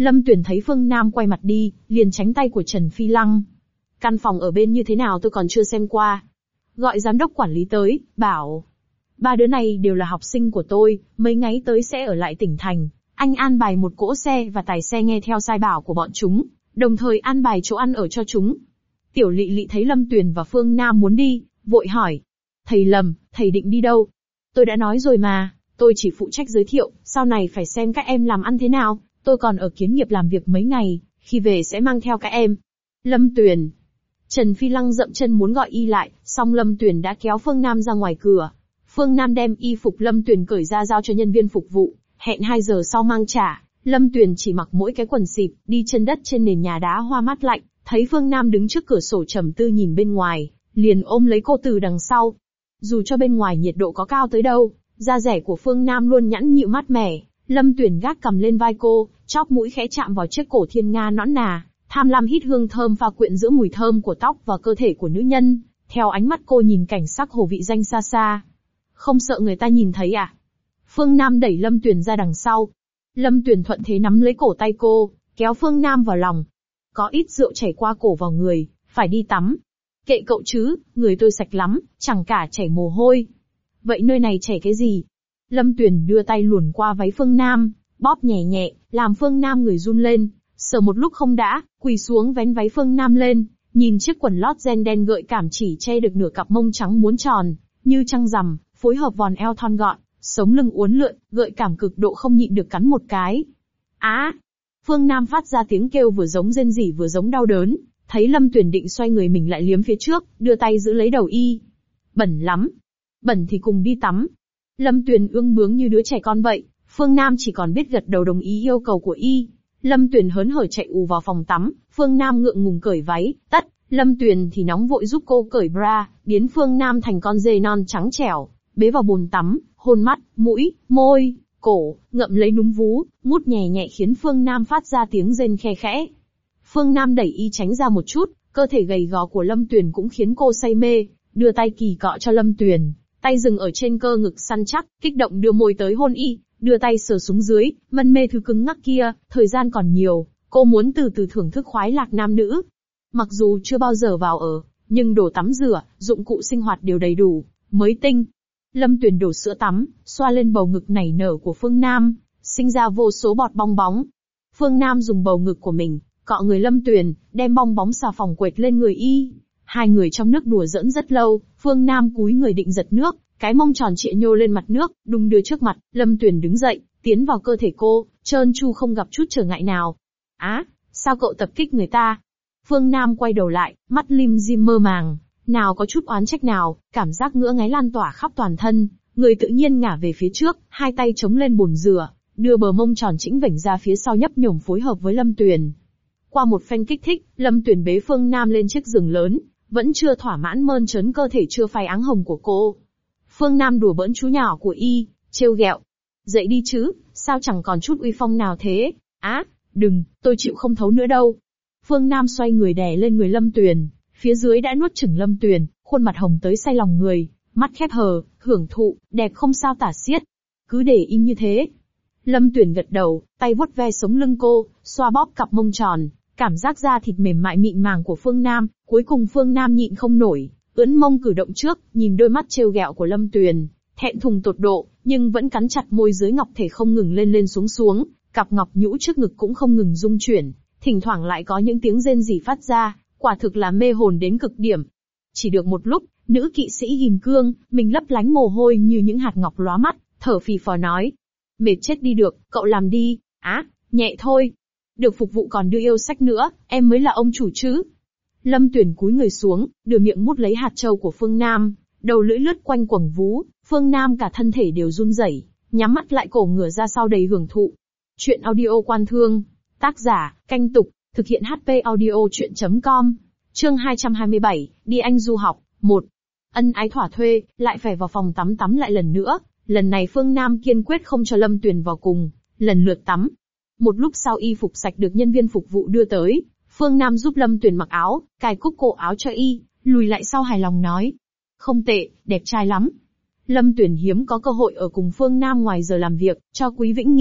Lâm Tuyền thấy Phương Nam quay mặt đi, liền tránh tay của Trần Phi Lăng. Căn phòng ở bên như thế nào tôi còn chưa xem qua. Gọi giám đốc quản lý tới, bảo. Ba đứa này đều là học sinh của tôi, mấy ngày tới sẽ ở lại tỉnh thành. Anh an bài một cỗ xe và tài xe nghe theo sai bảo của bọn chúng, đồng thời an bài chỗ ăn ở cho chúng. Tiểu Lị Lị thấy Lâm Tuyền và Phương Nam muốn đi, vội hỏi. Thầy Lâm, thầy định đi đâu? Tôi đã nói rồi mà, tôi chỉ phụ trách giới thiệu, sau này phải xem các em làm ăn thế nào, tôi còn ở Kiến Nghiệp làm việc mấy ngày, khi về sẽ mang theo các em. Lâm Tuyền. Trần Phi Lăng dậm chân muốn gọi y lại, song Lâm Tuyền đã kéo Phương Nam ra ngoài cửa. Phương Nam đem y phục Lâm Tuyền cởi ra giao cho nhân viên phục vụ, hẹn hai giờ sau mang trả. Lâm Tuyền chỉ mặc mỗi cái quần xịp, đi chân đất trên nền nhà đá hoa mát lạnh, thấy Phương Nam đứng trước cửa sổ trầm tư nhìn bên ngoài, liền ôm lấy cô từ đằng sau. Dù cho bên ngoài nhiệt độ có cao tới đâu, da rẻ của Phương Nam luôn nhẵn nhịu mát mẻ. Lâm Tuyền gác cầm lên vai cô, chóp mũi khẽ chạm vào chiếc cổ thiên nga nõn nà, tham lam hít hương thơm pha quyện giữa mùi thơm của tóc và cơ thể của nữ nhân. Theo ánh mắt cô nhìn cảnh sắc hồ vị danh xa xa. Không sợ người ta nhìn thấy à? Phương Nam đẩy Lâm Tuyền ra đằng sau. Lâm Tuyền thuận thế nắm lấy cổ tay cô, kéo Phương Nam vào lòng. Có ít rượu chảy qua cổ vào người, phải đi tắm. Kệ cậu chứ, người tôi sạch lắm, chẳng cả chảy mồ hôi. Vậy nơi này chảy cái gì? Lâm Tuyền đưa tay luồn qua váy Phương Nam, bóp nhẹ nhẹ, làm Phương Nam người run lên. Sờ một lúc không đã, quỳ xuống vén váy Phương Nam lên, nhìn chiếc quần lót ren đen gợi cảm chỉ che được nửa cặp mông trắng muốn tròn, như trăng rằm, phối hợp vòn eo thon gọn, sống lưng uốn lượn, gợi cảm cực độ không nhịn được cắn một cái. Á! Phương Nam phát ra tiếng kêu vừa giống rên rỉ vừa giống đau đớn, thấy Lâm Tuyền định xoay người mình lại liếm phía trước, đưa tay giữ lấy đầu y. Bẩn lắm. Bẩn thì cùng đi tắm. Lâm Tuyền ương bướng như đứa trẻ con vậy, Phương Nam chỉ còn biết gật đầu đồng ý yêu cầu của y. Lâm Tuyền hớn hở chạy ù vào phòng tắm, Phương Nam ngượng ngùng cởi váy, tất, Lâm Tuyền thì nóng vội giúp cô cởi bra, biến Phương Nam thành con dê non trắng trẻo, bế vào bồn tắm, hôn mắt, mũi, môi, cổ, ngậm lấy núm vú, mút nhẹ nhẹ khiến Phương Nam phát ra tiếng rên khe khẽ. Phương Nam đẩy y tránh ra một chút, cơ thể gầy gò của Lâm Tuyền cũng khiến cô say mê, đưa tay kỳ cọ cho Lâm Tuyền, tay dừng ở trên cơ ngực săn chắc, kích động đưa môi tới hôn y, đưa tay sờ xuống dưới, mân mê thứ cứng ngắc kia, thời gian còn nhiều, cô muốn từ từ thưởng thức khoái lạc nam nữ. Mặc dù chưa bao giờ vào ở, nhưng đồ tắm rửa, dụng cụ sinh hoạt đều đầy đủ, mới tinh. Lâm Tuyền đổ sữa tắm, xoa lên bầu ngực nảy nở của Phương Nam, sinh ra vô số bọt bong bóng. Phương Nam dùng bầu ngực của mình, cọ người Lâm Tuyền, đem bong bóng xà phòng quệt lên người y. Hai người trong nước đùa giỡn rất lâu, Phương Nam cúi người định giật nước, cái mông tròn trịa nhô lên mặt nước, đung đưa trước mặt, Lâm Tuyền đứng dậy, tiến vào cơ thể cô, trơn tru không gặp chút trở ngại nào. Á, sao cậu tập kích người ta? Phương Nam quay đầu lại, mắt lim dim mơ màng, nào có chút oán trách nào, cảm giác ngứa ngáy lan tỏa khắp toàn thân, người tự nhiên ngả về phía trước, hai tay chống lên bồn rửa, đưa bờ mông tròn chỉnh vểnh ra phía sau nhấp nhổm phối hợp với Lâm Tuyền. Qua một phen kích thích, Lâm Tuyền bế Phương Nam lên chiếc giường lớn, vẫn chưa thỏa mãn mơn trớn cơ thể chưa phai áng hồng của cô. Phương Nam đùa bỡn chú nhỏ của y, trêu ghẹo. Dậy đi chứ, sao chẳng còn chút uy phong nào thế? Á, đừng, tôi chịu không thấu nữa đâu. Phương Nam xoay người đè lên người Lâm Tuyền, phía dưới đã nuốt chửng Lâm Tuyền, khuôn mặt hồng tới say lòng người, mắt khép hờ, hưởng thụ, đẹp không sao tả xiết. Cứ để im như thế. Lâm Tuyền gật đầu, tay vuốt ve sống lưng cô, xoa bóp cặp mông tròn, cảm giác da thịt mềm mại mịn màng của Phương Nam, cuối cùng Phương Nam nhịn không nổi, ưỡn mông cử động trước, nhìn đôi mắt trêu ghẹo của Lâm Tuyền, thẹn thùng tột độ, nhưng vẫn cắn chặt môi dưới ngọc thể không ngừng lên lên xuống xuống, cặp ngọc nhũ trước ngực cũng không ngừng rung chuyển, thỉnh thoảng lại có những tiếng rên rỉ phát ra, quả thực là mê hồn đến cực điểm. Chỉ được một lúc, nữ kỵ sĩ ghim cương, mình lấp lánh mồ hôi như những hạt ngọc lóa mắt, thở phì phò nói. Mệt chết đi được, cậu làm đi, á, nhẹ thôi. Được phục vụ còn đưa yêu sách nữa, em mới là ông chủ chứ. Lâm Tuyền cúi người xuống, đưa miệng mút lấy hạt châu của Phương Nam, đầu lưỡi lướt quanh quầng vú, Phương Nam cả thân thể đều run rẩy, nhắm mắt lại cổ ngửa ra sau đầy hưởng thụ. Chuyện audio Quan Thương, tác giả, Canh Tục, thực hiện hát pê audio chuyện chấm com. Chương hai trăm hai mươi bảy, đi Anh du học, một. Ân ái thỏa thuê, lại phải vào phòng tắm tắm lại lần nữa, lần này Phương Nam kiên quyết không cho Lâm Tuyền vào cùng, lần lượt tắm. Một lúc sau y phục sạch được nhân viên phục vụ đưa tới, Phương Nam giúp Lâm Tuyền mặc áo, cài cúc cổ áo cho y, lùi lại sau hài lòng nói. Không tệ, đẹp trai lắm. Lâm Tuyền hiếm có cơ hội ở cùng Phương Nam ngoài giờ làm việc, cho Quý Vĩnh nghỉ,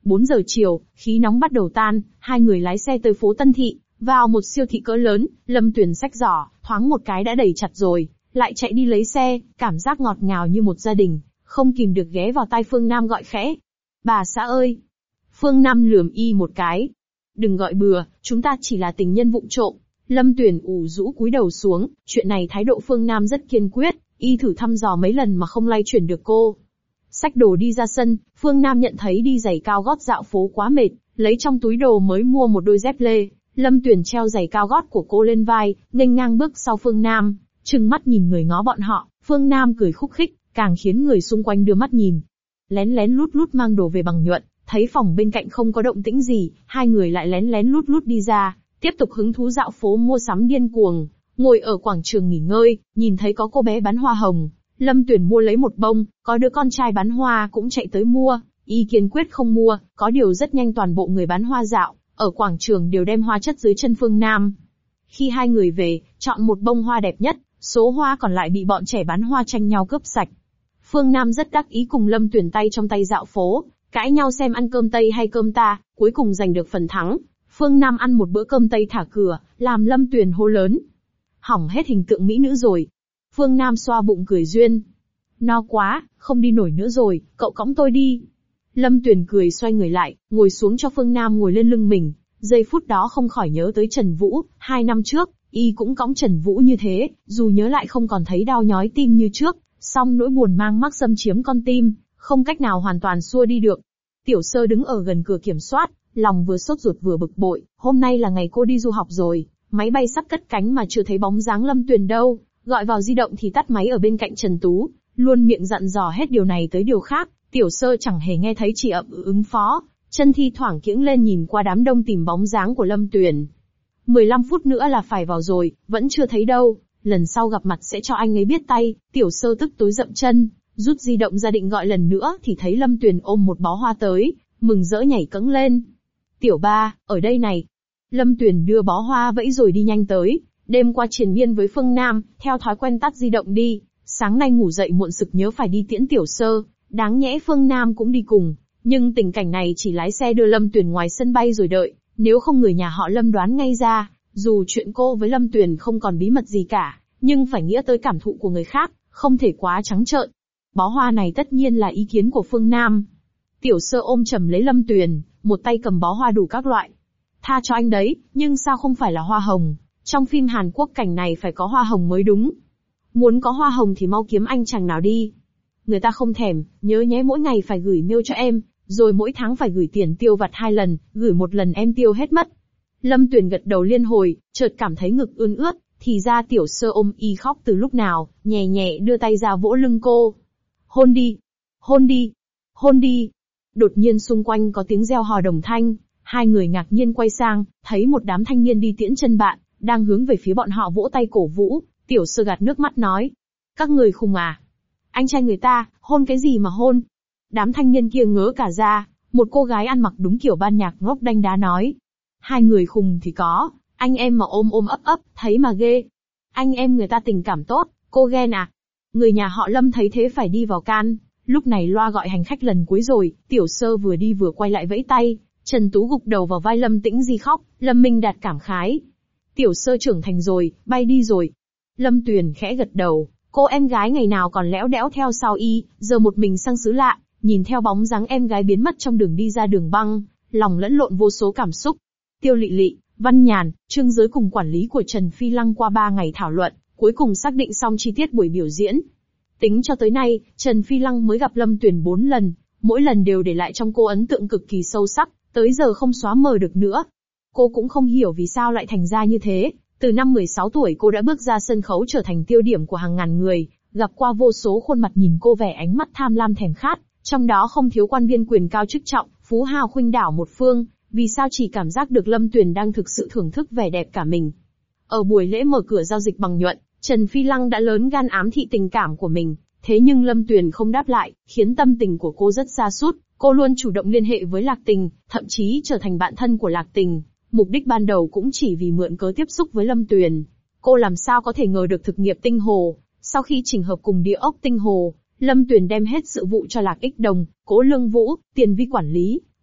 bốn giờ chiều, khí nóng bắt đầu tan, hai người lái xe tới phố Tân Thị, vào một siêu thị cỡ lớn, Lâm Tuyền xách giỏ, thoáng một cái đã đầy chặt rồi, lại chạy đi lấy xe, cảm giác ngọt ngào như một gia đình, không kìm được ghé vào tai Phương Nam gọi khẽ. Bà xã ơi! Phương Nam lườm y một cái. Đừng gọi bừa, chúng ta chỉ là tình nhân vụng trộm. Lâm Tuyền ủ rũ cúi đầu xuống, chuyện này thái độ Phương Nam rất kiên quyết, y thử thăm dò mấy lần mà không lay chuyển được cô. Xách đồ đi ra sân, Phương Nam nhận thấy đi giày cao gót dạo phố quá mệt, lấy trong túi đồ mới mua một đôi dép lê. Lâm Tuyền treo giày cao gót của cô lên vai, nghênh ngang bước sau Phương Nam, trừng mắt nhìn người ngó bọn họ. Phương Nam cười khúc khích, càng khiến người xung quanh đưa mắt nhìn. Lén lén lút lút mang đồ về bằng nhuận, thấy phòng bên cạnh không có động tĩnh gì, hai người lại lén lén lút lút đi ra, tiếp tục hứng thú dạo phố mua sắm điên cuồng. Ngồi ở quảng trường nghỉ ngơi, nhìn thấy có cô bé bán hoa hồng, Lâm Tuyền mua lấy một bông, có đứa con trai bán hoa cũng chạy tới mua, y kiên quyết không mua, có điều rất nhanh toàn bộ người bán hoa dạo ở quảng trường đều đem hoa chất dưới chân Phương Nam. Khi hai người về, chọn một bông hoa đẹp nhất, số hoa còn lại bị bọn trẻ bán hoa tranh nhau cướp sạch. Phương Nam rất đắc ý cùng Lâm Tuyền tay trong tay dạo phố, cãi nhau xem ăn cơm Tây hay cơm ta, cuối cùng giành được phần thắng. Phương Nam ăn một bữa cơm Tây thả cửa, làm Lâm Tuyền hô lớn. Hỏng hết hình tượng mỹ nữ rồi. Phương Nam xoa bụng cười duyên. No quá, không đi nổi nữa rồi, cậu cõng tôi đi. Lâm Tuyền cười xoay người lại, ngồi xuống cho Phương Nam ngồi lên lưng mình. Giây phút đó không khỏi nhớ tới Trần Vũ, hai năm trước, y cũng cõng Trần Vũ như thế, dù nhớ lại không còn thấy đau nhói tim như trước, song nỗi buồn mang mắc xâm chiếm con tim, không cách nào hoàn toàn xua đi được. Tiểu Sơ đứng ở gần cửa kiểm soát, lòng vừa sốt ruột vừa bực bội, hôm nay là ngày cô đi du học rồi, máy bay sắp cất cánh mà chưa thấy bóng dáng Lâm Tuyền đâu, gọi vào di động thì tắt máy ở bên cạnh Trần Tú, luôn miệng dặn dò hết điều này tới điều khác, Tiểu Sơ chẳng hề nghe thấy chỉ ậm ừ ứng phó, chân thi thoảng kiễng lên nhìn qua đám đông tìm bóng dáng của Lâm Tuyền. mười lăm phút nữa là phải vào rồi, vẫn chưa thấy đâu, lần sau gặp mặt sẽ cho anh ấy biết tay. Tiểu Sơ tức tối dậm chân, rút di động ra định gọi lần nữa thì thấy Lâm Tuyền ôm một bó hoa tới, mừng rỡ nhảy cẫng lên. Tiểu ba, ở đây này. Lâm Tuyền đưa bó hoa vẫy rồi đi nhanh tới, đêm qua triền miên với Phương Nam, theo thói quen tắt di động đi, sáng nay ngủ dậy muộn sực nhớ phải đi tiễn Tiểu Sơ, đáng nhẽ Phương Nam cũng đi cùng, nhưng tình cảnh này chỉ lái xe đưa Lâm Tuyền ngoài sân bay rồi đợi, nếu không người nhà họ Lâm đoán ngay ra, dù chuyện cô với Lâm Tuyền không còn bí mật gì cả, nhưng phải nghĩa tới cảm thụ của người khác, không thể quá trắng trợn. Bó hoa này tất nhiên là ý kiến của Phương Nam. Tiểu Sơ ôm chầm lấy Lâm Tuyền, một tay cầm bó hoa đủ các loại. Tha cho anh đấy, nhưng sao không phải là hoa hồng? Trong phim Hàn Quốc cảnh này phải có hoa hồng mới đúng. Muốn có hoa hồng thì mau kiếm anh chàng nào đi. Người ta không thèm, nhớ nhé mỗi ngày phải gửi mail cho em, rồi mỗi tháng phải gửi tiền tiêu vặt hai lần, gửi một lần em tiêu hết mất. Lâm Tuyền gật đầu liên hồi, chợt cảm thấy ngực ươn ướt, thì ra Tiểu Sơ ôm y khóc từ lúc nào, nhẹ nhẹ đưa tay ra vỗ lưng cô. Hôn đi, hôn đi, hôn đi. Đột nhiên xung quanh có tiếng reo hò đồng thanh, hai người ngạc nhiên quay sang, thấy một đám thanh niên đi tiễn chân bạn, đang hướng về phía bọn họ vỗ tay cổ vũ. Tiểu Sơ gạt nước mắt nói, các người khùng à? Anh trai người ta, hôn cái gì mà hôn? Đám thanh niên kia ngớ cả ra, một cô gái ăn mặc đúng kiểu ban nhạc rock đanh đá nói, hai người khùng thì có, anh em mà ôm ôm ấp ấp, thấy mà ghê. Anh em người ta tình cảm tốt, cô ghen à? Người nhà họ Lâm thấy thế phải đi vào can. Lúc này loa gọi hành khách lần cuối rồi, Tiểu Sơ vừa đi vừa quay lại vẫy tay, Trần Tú gục đầu vào vai Lâm Tĩnh Di khóc, Lâm Minh Đạt cảm khái. Tiểu Sơ trưởng thành rồi, bay đi rồi. Lâm Tuyền khẽ gật đầu, cô em gái ngày nào còn lẽo đẽo theo sau y, giờ một mình sang xứ lạ, nhìn theo bóng dáng em gái biến mất trong đường đi ra đường băng, lòng lẫn lộn vô số cảm xúc. Tiêu Lị Lị, Văn Nhàn, Trương Giới cùng quản lý của Trần Phi Lăng qua ba ngày thảo luận, cuối cùng xác định xong chi tiết buổi biểu diễn. Tính cho tới nay, Trần Phi Lăng mới gặp Lâm Tuyền bốn lần, mỗi lần đều để lại trong cô ấn tượng cực kỳ sâu sắc, tới giờ không xóa mờ được nữa. Cô cũng không hiểu vì sao lại thành ra như thế, từ năm mười sáu tuổi cô đã bước ra sân khấu trở thành tiêu điểm của hàng ngàn người, gặp qua vô số khuôn mặt nhìn cô vẻ ánh mắt tham lam thèm khát, trong đó không thiếu quan viên quyền cao chức trọng, phú hào khuynh đảo một phương, vì sao chỉ cảm giác được Lâm Tuyền đang thực sự thưởng thức vẻ đẹp cả mình. Ở buổi lễ mở cửa giao dịch bằng nhuận, Trần Phi Lăng đã lớn gan ám thị tình cảm của mình, thế nhưng Lâm Tuyền không đáp lại, khiến tâm tình của cô rất sa sút. Cô luôn chủ động liên hệ với Lạc Tình, thậm chí trở thành bạn thân của Lạc Tình. Mục đích ban đầu cũng chỉ vì mượn cớ tiếp xúc với Lâm Tuyền. Cô làm sao có thể ngờ được thực nghiệp tinh hồ, sau khi chỉnh hợp cùng địa ốc tinh hồ, Lâm Tuyền đem hết sự vụ cho Lạc Ích Đồng, Cố Lương Vũ, Tiền Vi quản lý,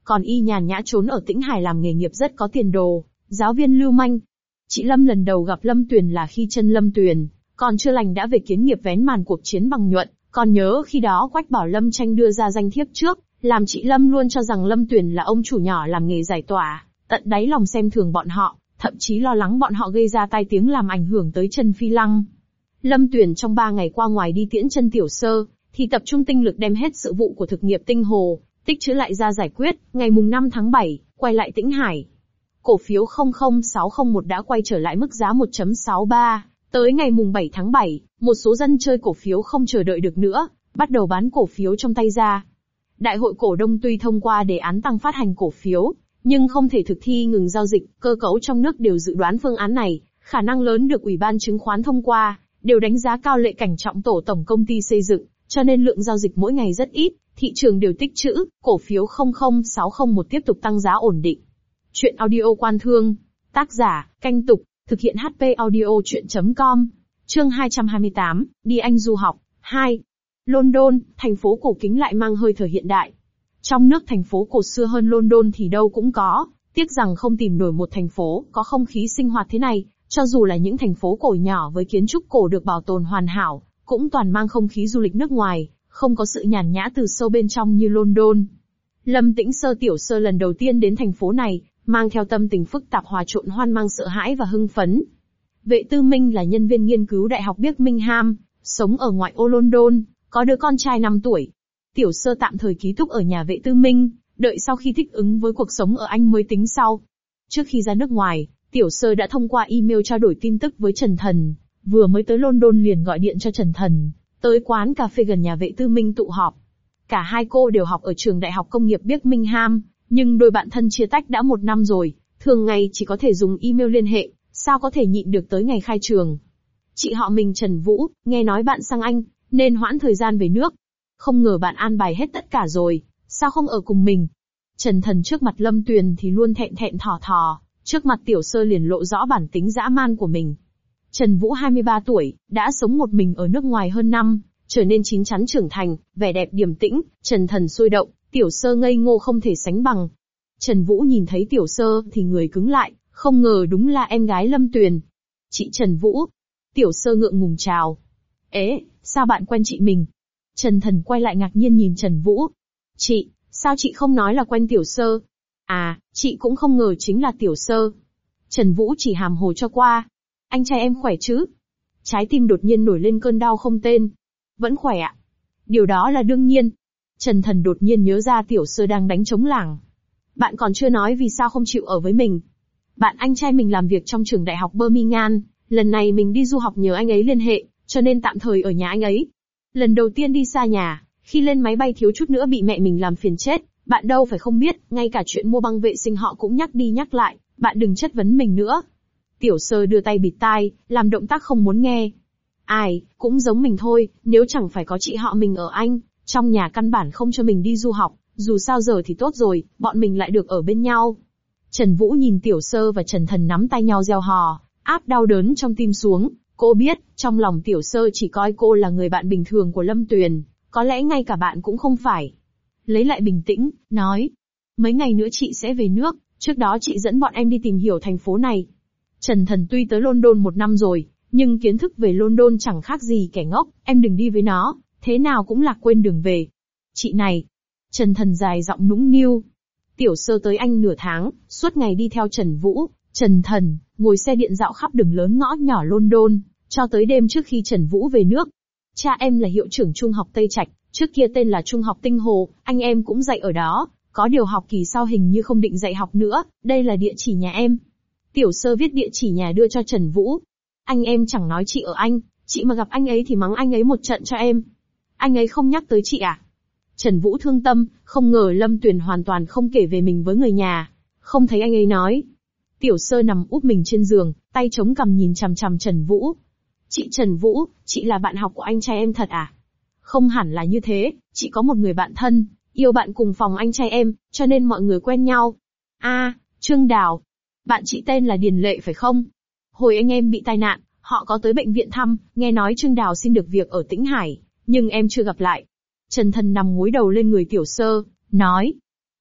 còn y nhàn nhã trốn ở Tĩnh Hải làm nghề nghiệp rất có tiền đồ, giáo viên lưu manh. Chị Lâm lần đầu gặp Lâm Tuyền là khi chân Lâm Tuyền còn chưa lành đã về kiến nghiệp vén màn cuộc chiến bằng nhuận, còn nhớ khi đó Quách Bảo Lâm tranh đưa ra danh thiếp trước, làm chị Lâm luôn cho rằng Lâm Tuyền là ông chủ nhỏ làm nghề giải tỏa, tận đáy lòng xem thường bọn họ, thậm chí lo lắng bọn họ gây ra tai tiếng làm ảnh hưởng tới Trần Phi Lăng. Lâm Tuyền trong ba ngày qua ngoài đi tiễn chân Tiểu Sơ, thì tập trung tinh lực đem hết sự vụ của thực nghiệp Tinh Hồ, tích trữ lại ra giải quyết, ngày mùng năm tháng bảy, quay lại Tĩnh Hải. Cổ phiếu không không sáu không một đã quay trở lại mức giá một chấm sáu ba, tới ngày mùng bảy tháng bảy, một số dân chơi cổ phiếu không chờ đợi được nữa, bắt đầu bán cổ phiếu trong tay ra. Đại hội cổ đông tuy thông qua đề án tăng phát hành cổ phiếu, nhưng không thể thực thi ngừng giao dịch, cơ cấu trong nước đều dự đoán phương án này, khả năng lớn được Ủy ban chứng khoán thông qua, đều đánh giá cao Lệ Cảnh Trọng tổ tổng công ty xây dựng, cho nên lượng giao dịch mỗi ngày rất ít, thị trường đều tích trữ, cổ phiếu không không sáu không một tiếp tục tăng giá ổn định. Chuyện audio Quan Thương, tác giả, Canh Tục, thực hiện hát pê audio chuyện chấm com, chương hai trăm hai mươi tám, đi Anh du học, hai. London, thành phố cổ kính lại mang hơi thở hiện đại. Trong nước thành phố cổ xưa hơn London thì đâu cũng có, tiếc rằng không tìm nổi một thành phố có không khí sinh hoạt thế này, cho dù là những thành phố cổ nhỏ với kiến trúc cổ được bảo tồn hoàn hảo, cũng toàn mang không khí du lịch nước ngoài, không có sự nhàn nhã từ sâu bên trong như London. Lâm Tĩnh Sơ Tiểu Sơ lần đầu tiên đến thành phố này, mang theo tâm tình phức tạp hòa trộn hoang mang sợ hãi và hưng phấn. Vệ Tư Minh là nhân viên nghiên cứu Đại học Birmingham, sống ở ngoại ô London, có đứa con trai năm tuổi. Tiểu Sơ tạm thời ký túc ở nhà Vệ Tư Minh, đợi sau khi thích ứng với cuộc sống ở Anh mới tính sau. Trước khi ra nước ngoài, Tiểu Sơ đã thông qua email trao đổi tin tức với Trần Thần, vừa mới tới London liền gọi điện cho Trần Thần, tới quán cà phê gần nhà Vệ Tư Minh tụ họp. Cả hai cô đều học ở trường Đại học Công nghiệp Birmingham, nhưng đôi bạn thân chia tách đã một năm rồi, thường ngày chỉ có thể dùng email liên hệ, sao có thể nhịn được tới ngày khai trường. Chị họ mình Trần Vũ, nghe nói bạn sang Anh, nên hoãn thời gian về nước. Không ngờ bạn an bài hết tất cả rồi, sao không ở cùng mình? Trần Thần trước mặt Lâm Tuyền thì luôn thẹn thẹn thò thò, trước mặt Tiểu Sơ liền lộ rõ bản tính dã man của mình. Trần Vũ hai mươi ba tuổi, đã sống một mình ở nước ngoài hơn năm, trở nên chín chắn trưởng thành, vẻ đẹp điềm tĩnh, Trần Thần sôi động, Tiểu Sơ ngây ngô không thể sánh bằng. Trần Vũ nhìn thấy Tiểu Sơ thì người cứng lại, không ngờ đúng là em gái Lâm Tuyền. Chị Trần Vũ. Tiểu Sơ ngượng ngùng chào. Ế, sao bạn quen chị mình? Trần Thần quay lại ngạc nhiên nhìn Trần Vũ. Chị, sao chị không nói là quen Tiểu Sơ? À, chị cũng không ngờ chính là Tiểu Sơ. Trần Vũ chỉ hàm hồ cho qua. Anh trai em khỏe chứ? Trái tim đột nhiên nổi lên cơn đau không tên. Vẫn khỏe ạ. Điều đó là đương nhiên. Trần Thần đột nhiên nhớ ra Tiểu Sơ đang đánh trống lảng. Bạn còn chưa nói vì sao không chịu ở với mình. Bạn anh trai mình làm việc trong trường Đại học Birmingham, lần này mình đi du học nhờ anh ấy liên hệ, cho nên tạm thời ở nhà anh ấy. Lần đầu tiên đi xa nhà, khi lên máy bay thiếu chút nữa bị mẹ mình làm phiền chết, bạn đâu phải không biết, ngay cả chuyện mua băng vệ sinh họ cũng nhắc đi nhắc lại, bạn đừng chất vấn mình nữa. Tiểu Sơ đưa tay bịt tai, làm động tác không muốn nghe. Ai, cũng giống mình thôi, nếu chẳng phải có chị họ mình ở Anh, trong nhà căn bản không cho mình đi du học, dù sao giờ thì tốt rồi, bọn mình lại được ở bên nhau. Trần Vũ nhìn Tiểu Sơ và Trần Thần nắm tay nhau reo hò, áp đau đớn trong tim xuống. Cô biết, trong lòng Tiểu Sơ chỉ coi cô là người bạn bình thường của Lâm Tuyền, có lẽ ngay cả bạn cũng không phải. Lấy lại bình tĩnh, nói. Mấy ngày nữa chị sẽ về nước, trước đó chị dẫn bọn em đi tìm hiểu thành phố này. Trần Thần tuy tới London một năm rồi, nhưng kiến thức về London chẳng khác gì kẻ ngốc, em đừng đi với nó, thế nào cũng lạc quên đường về. Chị này. Trần Thần dài giọng nũng nịu. Tiểu Sơ tới Anh nửa tháng, suốt ngày đi theo Trần Vũ, Trần Thần, ngồi xe điện dạo khắp đường lớn ngõ nhỏ London, cho tới đêm trước khi Trần Vũ về nước. Cha em là hiệu trưởng trung học Tây Trạch, trước kia tên là Trung học Tinh Hồ, anh em cũng dạy ở đó, có điều học kỳ sau hình như không định dạy học nữa, đây là địa chỉ nhà em. Tiểu Sơ viết địa chỉ nhà đưa cho Trần Vũ. Anh em chẳng nói chị ở Anh, chị mà gặp anh ấy thì mắng anh ấy một trận cho em. Anh ấy không nhắc tới chị à? Trần Vũ thương tâm, không ngờ Lâm Tuyền hoàn toàn không kể về mình với người nhà, không thấy anh ấy nói. Tiểu Sơ nằm úp mình trên giường, tay chống cằm nhìn chằm chằm Trần Vũ. Chị Trần Vũ, chị là bạn học của anh trai em thật à? Không hẳn là như thế, chị có một người bạn thân, yêu bạn cùng phòng anh trai em, cho nên mọi người quen nhau. A, à, Trương Đào. Bạn chị tên là Điền Lệ phải không? Hồi anh em bị tai nạn, họ có tới bệnh viện thăm, nghe nói Trương Đào xin được việc ở Tĩnh Hải, nhưng em chưa gặp lại. Trần Thần nằm gối đầu lên người Tiểu Sơ, nói.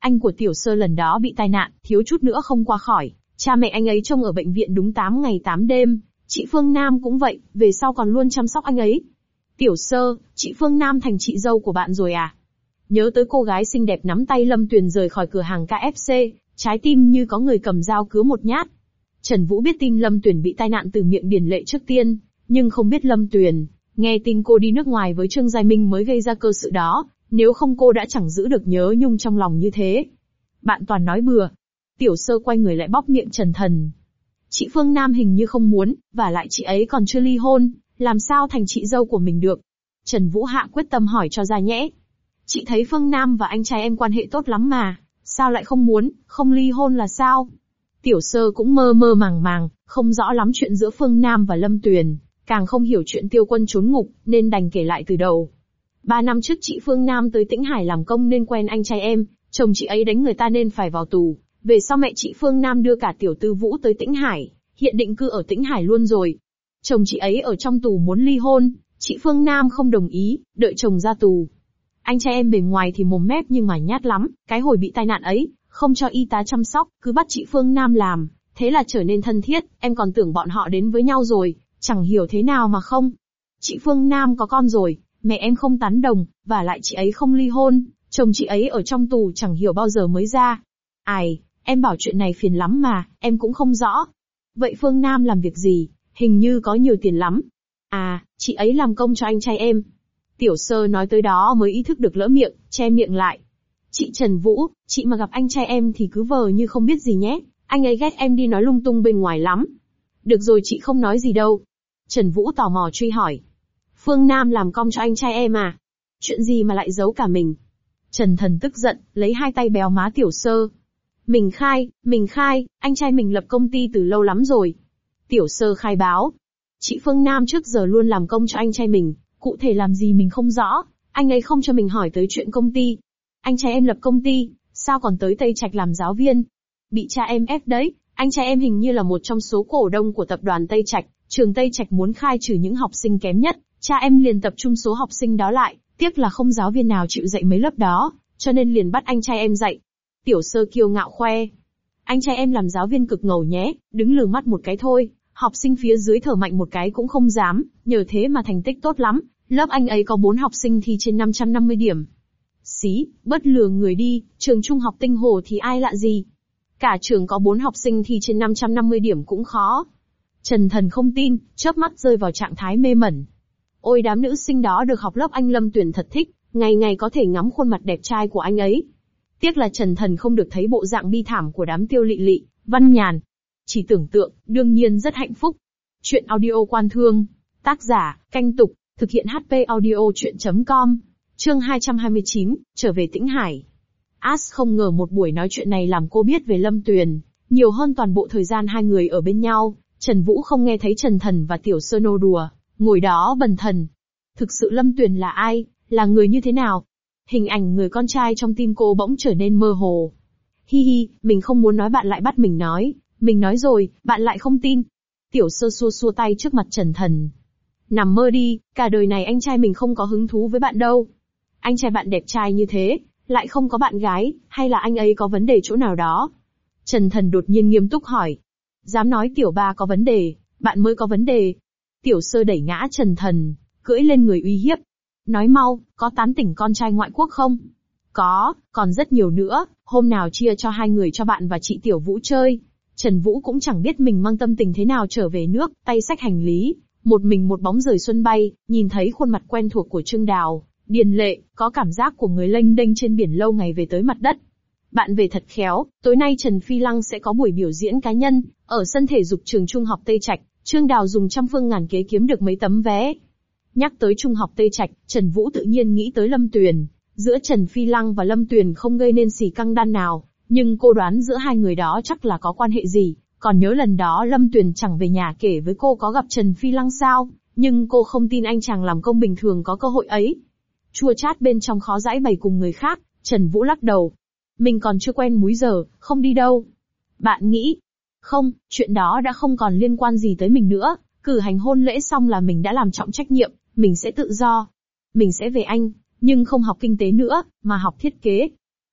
Anh của tiểu sơ lần đó bị tai nạn, thiếu chút nữa không qua khỏi. Cha mẹ anh ấy trông ở bệnh viện đúng tám ngày tám đêm. Chị Phương Nam cũng vậy, về sau còn luôn chăm sóc anh ấy. Tiểu sơ, chị Phương Nam thành chị dâu của bạn rồi à? Nhớ tới cô gái xinh đẹp nắm tay Lâm Tuyền rời khỏi cửa hàng ca ép xê, trái tim như có người cầm dao cứa một nhát. Trần Vũ biết tin Lâm Tuyền bị tai nạn từ miệng Điền Lệ trước tiên, nhưng không biết Lâm Tuyền nghe tin cô đi nước ngoài với Trương Giai Minh mới gây ra cơ sự đó, nếu không cô đã chẳng giữ được nhớ nhung trong lòng như thế. Bạn toàn nói bừa. Tiểu sơ quay người lại bóp miệng Trần Thần. Chị Phương Nam hình như không muốn, và lại chị ấy còn chưa ly hôn, làm sao thành chị dâu của mình được? Trần Vũ hạ quyết tâm hỏi cho ra nhẽ. Chị thấy Phương Nam và anh trai em quan hệ tốt lắm mà, sao lại không muốn, không ly hôn là sao? Tiểu sơ cũng mơ mơ màng màng, không rõ lắm chuyện giữa Phương Nam và Lâm Tuyền, càng không hiểu chuyện Tiêu Quân trốn ngục, nên đành kể lại từ đầu. Ba năm trước chị Phương Nam tới Tĩnh Hải làm công nên quen anh trai em, chồng chị ấy đánh người ta nên phải vào tù. Về sau mẹ chị Phương Nam đưa cả tiểu tư Vũ tới Tĩnh Hải, hiện định cư ở Tĩnh Hải luôn rồi. Chồng chị ấy ở trong tù muốn ly hôn, chị Phương Nam không đồng ý, đợi chồng ra tù. Anh trai em bề ngoài thì mồm mép nhưng mà nhát lắm, cái hồi bị tai nạn ấy, không cho y tá chăm sóc, cứ bắt chị Phương Nam làm, thế là trở nên thân thiết, em còn tưởng bọn họ đến với nhau rồi, chẳng hiểu thế nào mà không. Chị Phương Nam có con rồi, mẹ em không tán đồng, và lại chị ấy không ly hôn, chồng chị ấy ở trong tù chẳng hiểu bao giờ mới ra. Ai, em bảo chuyện này phiền lắm mà, em cũng không rõ. Vậy Phương Nam làm việc gì, hình như có nhiều tiền lắm. À, chị ấy làm công cho anh trai em. Tiểu sơ nói tới đó mới ý thức được lỡ miệng, che miệng lại. Chị Trần Vũ, chị mà gặp anh trai em thì cứ vờ như không biết gì nhé, anh ấy ghét em đi nói lung tung bên ngoài lắm. Được rồi chị không nói gì đâu. Trần Vũ tò mò truy hỏi. Phương Nam làm công cho anh trai em à? Chuyện gì mà lại giấu cả mình? Trần Thần tức giận, lấy hai tay béo má tiểu sơ. Mình khai, mình khai, anh trai mình lập công ty từ lâu lắm rồi. Tiểu sơ khai báo. Chị Phương Nam trước giờ luôn làm công cho anh trai mình, cụ thể làm gì mình không rõ, anh ấy không cho mình hỏi tới chuyện công ty. Anh trai em lập công ty, sao còn tới Tây Trạch làm giáo viên? Bị cha em ép đấy, anh trai em hình như là một trong số cổ đông của tập đoàn Tây Trạch, trường Tây Trạch muốn khai trừ những học sinh kém nhất, cha em liền tập trung số học sinh đó lại, tiếc là không giáo viên nào chịu dạy mấy lớp đó, cho nên liền bắt anh trai em dạy. Tiểu sơ kiêu ngạo khoe. Anh trai em làm giáo viên cực ngầu nhé, đứng lừ mắt một cái thôi, học sinh phía dưới thở mạnh một cái cũng không dám, nhờ thế mà thành tích tốt lắm, lớp anh ấy có bốn học sinh thi trên năm trăm năm mươi điểm. Xí, bớt lừa người đi, trường trung học Tinh Hồ thì ai lạ gì. Cả trường có bốn học sinh thi trên năm trăm năm mươi điểm cũng khó. Trần Thần không tin, chớp mắt rơi vào trạng thái mê mẩn. Ôi đám nữ sinh đó được học lớp anh Lâm Tuyền thật thích, ngày ngày có thể ngắm khuôn mặt đẹp trai của anh ấy. Tiếc là Trần Thần không được thấy bộ dạng bi thảm của đám Tiêu Lị Lị, Văn Nhàn. Chỉ tưởng tượng, đương nhiên rất hạnh phúc. Chuyện audio Quan Thương. Tác giả, Canh Tục. Thực hiện hát pê audio chuyện chấm com. Chương hai trăm hai mươi chín, trở về Tĩnh Hải. As không ngờ một buổi nói chuyện này làm cô biết về Lâm Tuyền, nhiều hơn toàn bộ thời gian hai người ở bên nhau. Trần Vũ không nghe thấy Trần Thần và Tiểu Sơ nô đùa, ngồi đó bần thần. Thực sự Lâm Tuyền là ai, là người như thế nào? Hình ảnh người con trai trong tim cô bỗng trở nên mơ hồ. Hi hi, mình không muốn nói bạn lại bắt mình nói, mình nói rồi, bạn lại không tin. Tiểu Sơ xua xua tay trước mặt Trần Thần. Nằm mơ đi, cả đời này anh trai mình không có hứng thú với bạn đâu. Anh trai bạn đẹp trai như thế, lại không có bạn gái, hay là anh ấy có vấn đề chỗ nào đó? Trần Thần đột nhiên nghiêm túc hỏi. Dám nói tiểu ba có vấn đề, bạn mới có vấn đề. Tiểu Sơ đẩy ngã Trần Thần, cưỡi lên người uy hiếp. Nói mau, có tán tỉnh con trai ngoại quốc không? Có, còn rất nhiều nữa, hôm nào chia cho hai người cho bạn và chị Tiểu Vũ chơi. Trần Vũ cũng chẳng biết mình mang tâm tình thế nào trở về nước, tay xách hành lý, một mình một bóng rời xuân bay, nhìn thấy khuôn mặt quen thuộc của Trương Đào, Điền Lệ, có cảm giác của người lênh đênh trên biển lâu ngày về tới mặt đất. Bạn về thật khéo, tối nay Trần Phi Lăng sẽ có buổi biểu diễn cá nhân, ở sân thể dục trường Trung học Tây Trạch, Trương Đào dùng trăm phương ngàn kế kiếm được mấy tấm vé. Nhắc tới Trung học Tây Trạch, Trần Vũ tự nhiên nghĩ tới Lâm Tuyền, giữa Trần Phi Lăng và Lâm Tuyền không gây nên xì căng đan nào, nhưng cô đoán giữa hai người đó chắc là có quan hệ gì, còn nhớ lần đó Lâm Tuyền chẳng về nhà kể với cô có gặp Trần Phi Lăng sao, nhưng cô không tin anh chàng làm công bình thường có cơ hội ấy. Chua chát bên trong khó giãi bày cùng người khác, Trần Vũ lắc đầu. Mình còn chưa quen múi giờ, không đi đâu. Bạn nghĩ? Không, chuyện đó đã không còn liên quan gì tới mình nữa, cử hành hôn lễ xong là mình đã làm trọng trách nhiệm, mình sẽ tự do. Mình sẽ về Anh, nhưng không học kinh tế nữa, mà học thiết kế.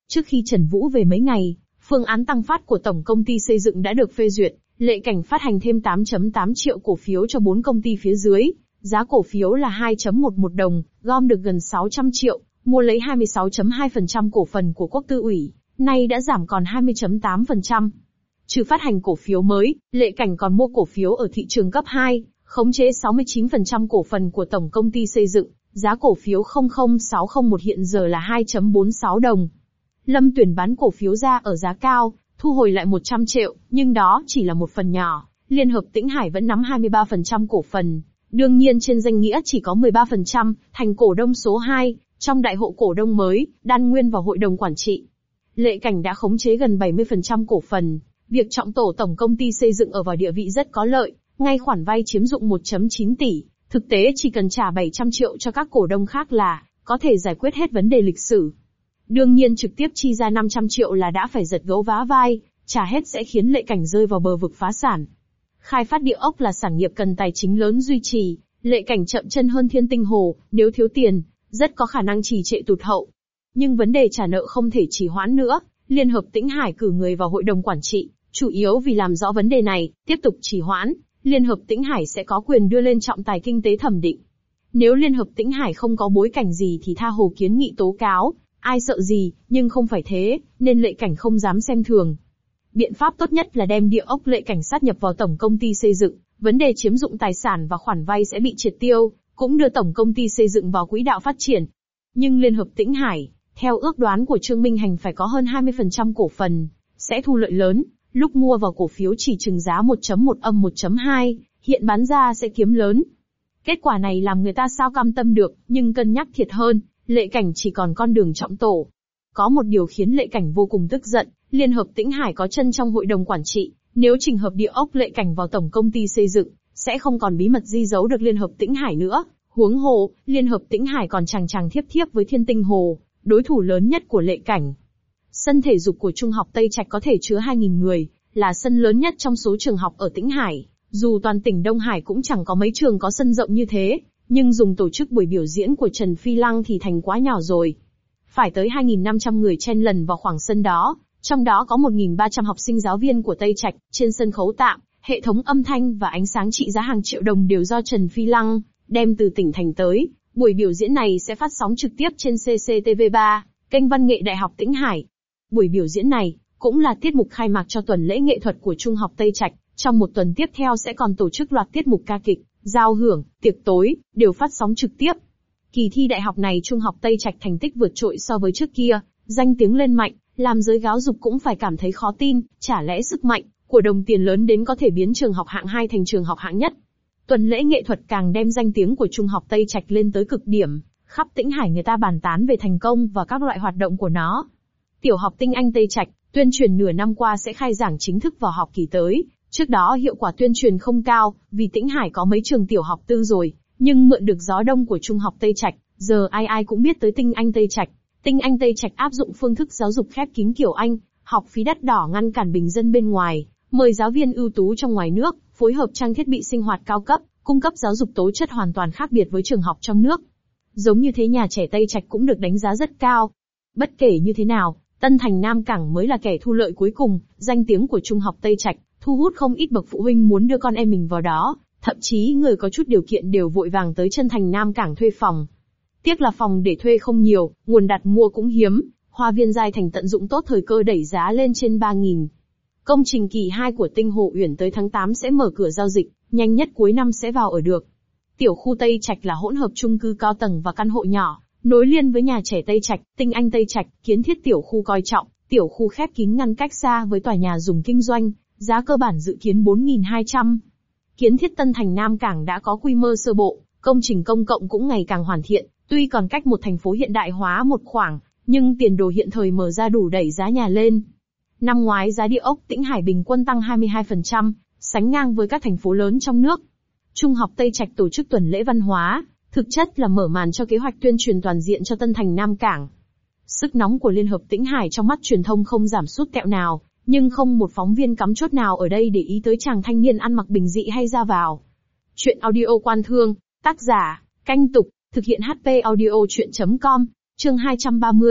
Trước khi Trần Vũ về mấy ngày, phương án tăng phát của Tổng Công ty Xây dựng đã được phê duyệt, Lệ Cảnh phát hành thêm tám phẩy tám triệu cổ phiếu cho bốn công ty phía dưới, giá cổ phiếu là hai phẩy mười một đồng, gom được gần sáu trăm triệu, mua lấy hai mươi sáu phẩy hai phần trăm cổ phần của Quốc Tư ủy, nay đã giảm còn hai mươi phẩy tám phần trăm. Trừ phát hành cổ phiếu mới, Lệ Cảnh còn mua cổ phiếu ở thị trường cấp hai, khống chế sáu mươi chín phần trăm cổ phần của Tổng Công ty Xây dựng, giá cổ phiếu không không sáu không một hiện giờ là hai phẩy bốn sáu đồng. Lâm Tuyển bán cổ phiếu ra ở giá cao, thu hồi lại một trăm triệu, nhưng đó chỉ là một phần nhỏ, Liên hợp Tĩnh Hải vẫn nắm hai mươi ba phần trăm cổ phần. Đương nhiên trên danh nghĩa chỉ có mười ba phần trăm, thành cổ đông số hai, trong đại hội cổ đông mới, đan nguyên vào hội đồng quản trị. Lệ Cảnh đã khống chế gần bảy mươi phần trăm cổ phần, việc trọng tổ Tổng Công ty Xây dựng ở vào địa vị rất có lợi, ngay khoản vay chiếm dụng một phẩy chín tỷ, thực tế chỉ cần trả bảy trăm triệu cho các cổ đông khác là có thể giải quyết hết vấn đề lịch sử. Đương nhiên trực tiếp chi ra năm trăm triệu là đã phải giật gấu vá vai, trả hết sẽ khiến Lệ Cảnh rơi vào bờ vực phá sản. Khai phát địa ốc là sản nghiệp cần tài chính lớn duy trì, Lệ Cảnh chậm chân hơn Thiên Tinh Hồ, nếu thiếu tiền, rất có khả năng trì trệ tụt hậu. Nhưng vấn đề trả nợ không thể trì hoãn nữa, Liên hợp Tĩnh Hải cử người vào hội đồng quản trị, chủ yếu vì làm rõ vấn đề này, tiếp tục trì hoãn, Liên hợp Tĩnh Hải sẽ có quyền đưa lên trọng tài kinh tế thẩm định. Nếu Liên hợp Tĩnh Hải không có bối cảnh gì thì tha hồ kiến nghị tố cáo, ai sợ gì, nhưng không phải thế, nên Lệ Cảnh không dám xem thường. Biện pháp tốt nhất là đem địa ốc Lệ Cảnh sát nhập vào Tổng Công ty Xây dựng, vấn đề chiếm dụng tài sản và khoản vay sẽ bị triệt tiêu, cũng đưa Tổng Công ty Xây dựng vào quỹ đạo phát triển. Nhưng Liên hợp Tĩnh Hải, theo ước đoán của Trương Minh Hành phải có hơn hai mươi phần trăm cổ phần, sẽ thu lợi lớn, lúc mua vào cổ phiếu chỉ chừng giá một phẩy một âm một phẩy hai, hiện bán ra sẽ kiếm lớn. Kết quả này làm người ta sao cam tâm được, nhưng cân nhắc thiệt hơn, Lệ Cảnh chỉ còn con đường trọng tổ. Có một điều khiến Lệ Cảnh vô cùng tức giận, Liên hợp Tĩnh Hải có chân trong hội đồng quản trị, nếu trình hợp địa ốc Lệ Cảnh vào Tổng Công ty Xây dựng, sẽ không còn bí mật di giấu được Liên hợp Tĩnh Hải nữa. Huống hồ, Liên hợp Tĩnh Hải còn chằng chằng thiếp thiếp với Thiên Tinh Hồ, đối thủ lớn nhất của Lệ Cảnh. Sân thể dục của Trung học Tây Trạch có thể chứa hai nghìn người, là sân lớn nhất trong số trường học ở Tĩnh Hải. Dù toàn tỉnh Đông Hải cũng chẳng có mấy trường có sân rộng như thế, nhưng dùng tổ chức buổi biểu diễn của Trần Phi Lăng thì thành quá nhỏ rồi. Phải tới hai nghìn năm trăm người chen lần vào khoảng sân đó, trong đó có một nghìn ba trăm học sinh giáo viên của Tây Trạch, trên sân khấu tạm, hệ thống âm thanh và ánh sáng trị giá hàng triệu đồng đều do Trần Phi Lăng đem từ tỉnh thành tới. Buổi biểu diễn này sẽ phát sóng trực tiếp trên xê xê tê vê ba, kênh Văn nghệ Đại học Tĩnh Hải. Buổi biểu diễn này cũng là tiết mục khai mạc cho tuần lễ nghệ thuật của Trung học Tây Trạch, trong một tuần tiếp theo sẽ còn tổ chức loạt tiết mục ca kịch, giao hưởng, tiệc tối, đều phát sóng trực tiếp. Kỳ thi đại học này Trung học Tây Trạch thành tích vượt trội so với trước kia, danh tiếng lên mạnh, làm giới giáo dục cũng phải cảm thấy khó tin, chả lẽ sức mạnh của đồng tiền lớn đến có thể biến trường học hạng hai thành trường học hạng nhất. Tuần lễ nghệ thuật càng đem danh tiếng của Trung học Tây Trạch lên tới cực điểm, khắp Tĩnh Hải người ta bàn tán về thành công và các loại hoạt động của nó. Tiểu học Tinh Anh Tây Trạch, tuyên truyền nửa năm qua sẽ khai giảng chính thức vào học kỳ tới. Trước đó hiệu quả tuyên truyền không cao, vì Tĩnh Hải có mấy trường tiểu học tư rồi, nhưng mượn được gió đông của Trung học Tây Trạch, giờ ai ai cũng biết tới Tinh Anh Tây Trạch. Tinh Anh Tây Trạch áp dụng phương thức giáo dục khép kín kiểu Anh, học phí đắt đỏ ngăn cản bình dân bên ngoài, mời giáo viên ưu tú trong ngoài nước, phối hợp trang thiết bị sinh hoạt cao cấp, cung cấp giáo dục tố chất hoàn toàn khác biệt với trường học trong nước. Giống như thế nhà trẻ Tây Trạch cũng được đánh giá rất cao. Bất kể như thế nào, Tân Thành Nam Cảng mới là kẻ thu lợi cuối cùng, danh tiếng của Trung học Tây Trạch thu hút không ít bậc phụ huynh muốn đưa con em mình vào đó, thậm chí người có chút điều kiện đều vội vàng tới chân thành Nam Cảng thuê phòng. Tiếc là phòng để thuê không nhiều, nguồn đặt mua cũng hiếm, Hoa viên Giai Thành tận dụng tốt thời cơ đẩy giá lên trên ba nghìn. Công trình kỳ hai của Tinh Hồ Uyển tới tháng tám sẽ mở cửa giao dịch, nhanh nhất cuối năm sẽ vào ở được. Tiểu khu Tây Trạch là hỗn hợp chung cư cao tầng và căn hộ nhỏ, nối liền với nhà trẻ Tây Trạch, Tinh Anh Tây Trạch, kiến thiết tiểu khu coi trọng, tiểu khu khép kín ngăn cách xa với tòa nhà dùng kinh doanh, giá cơ bản dự kiến bốn nghìn hai trăm. Kiến thiết Tân Thành Nam Cảng đã có quy mô sơ bộ, công trình công cộng cũng ngày càng hoàn thiện, tuy còn cách một thành phố hiện đại hóa một khoảng, nhưng tiền đồ hiện thời mở ra đủ đẩy giá nhà lên. Năm ngoái giá địa ốc Tĩnh Hải bình quân tăng hai mươi hai phần trăm, sánh ngang với các thành phố lớn trong nước. Trung học Tây Trạch tổ chức tuần lễ văn hóa, thực chất là mở màn cho kế hoạch tuyên truyền toàn diện cho Tân Thành Nam Cảng. Sức nóng của Liên hợp Tĩnh Hải trong mắt truyền thông không giảm sút tẹo nào, nhưng không một phóng viên cắm chốt nào ở đây để ý tới chàng thanh niên ăn mặc bình dị hay ra vào. Chuyện audio quan thương, tác giả, Canh Tục, thực hiện hát pê audio chuyện chấm com, chương hai trăm ba mươi,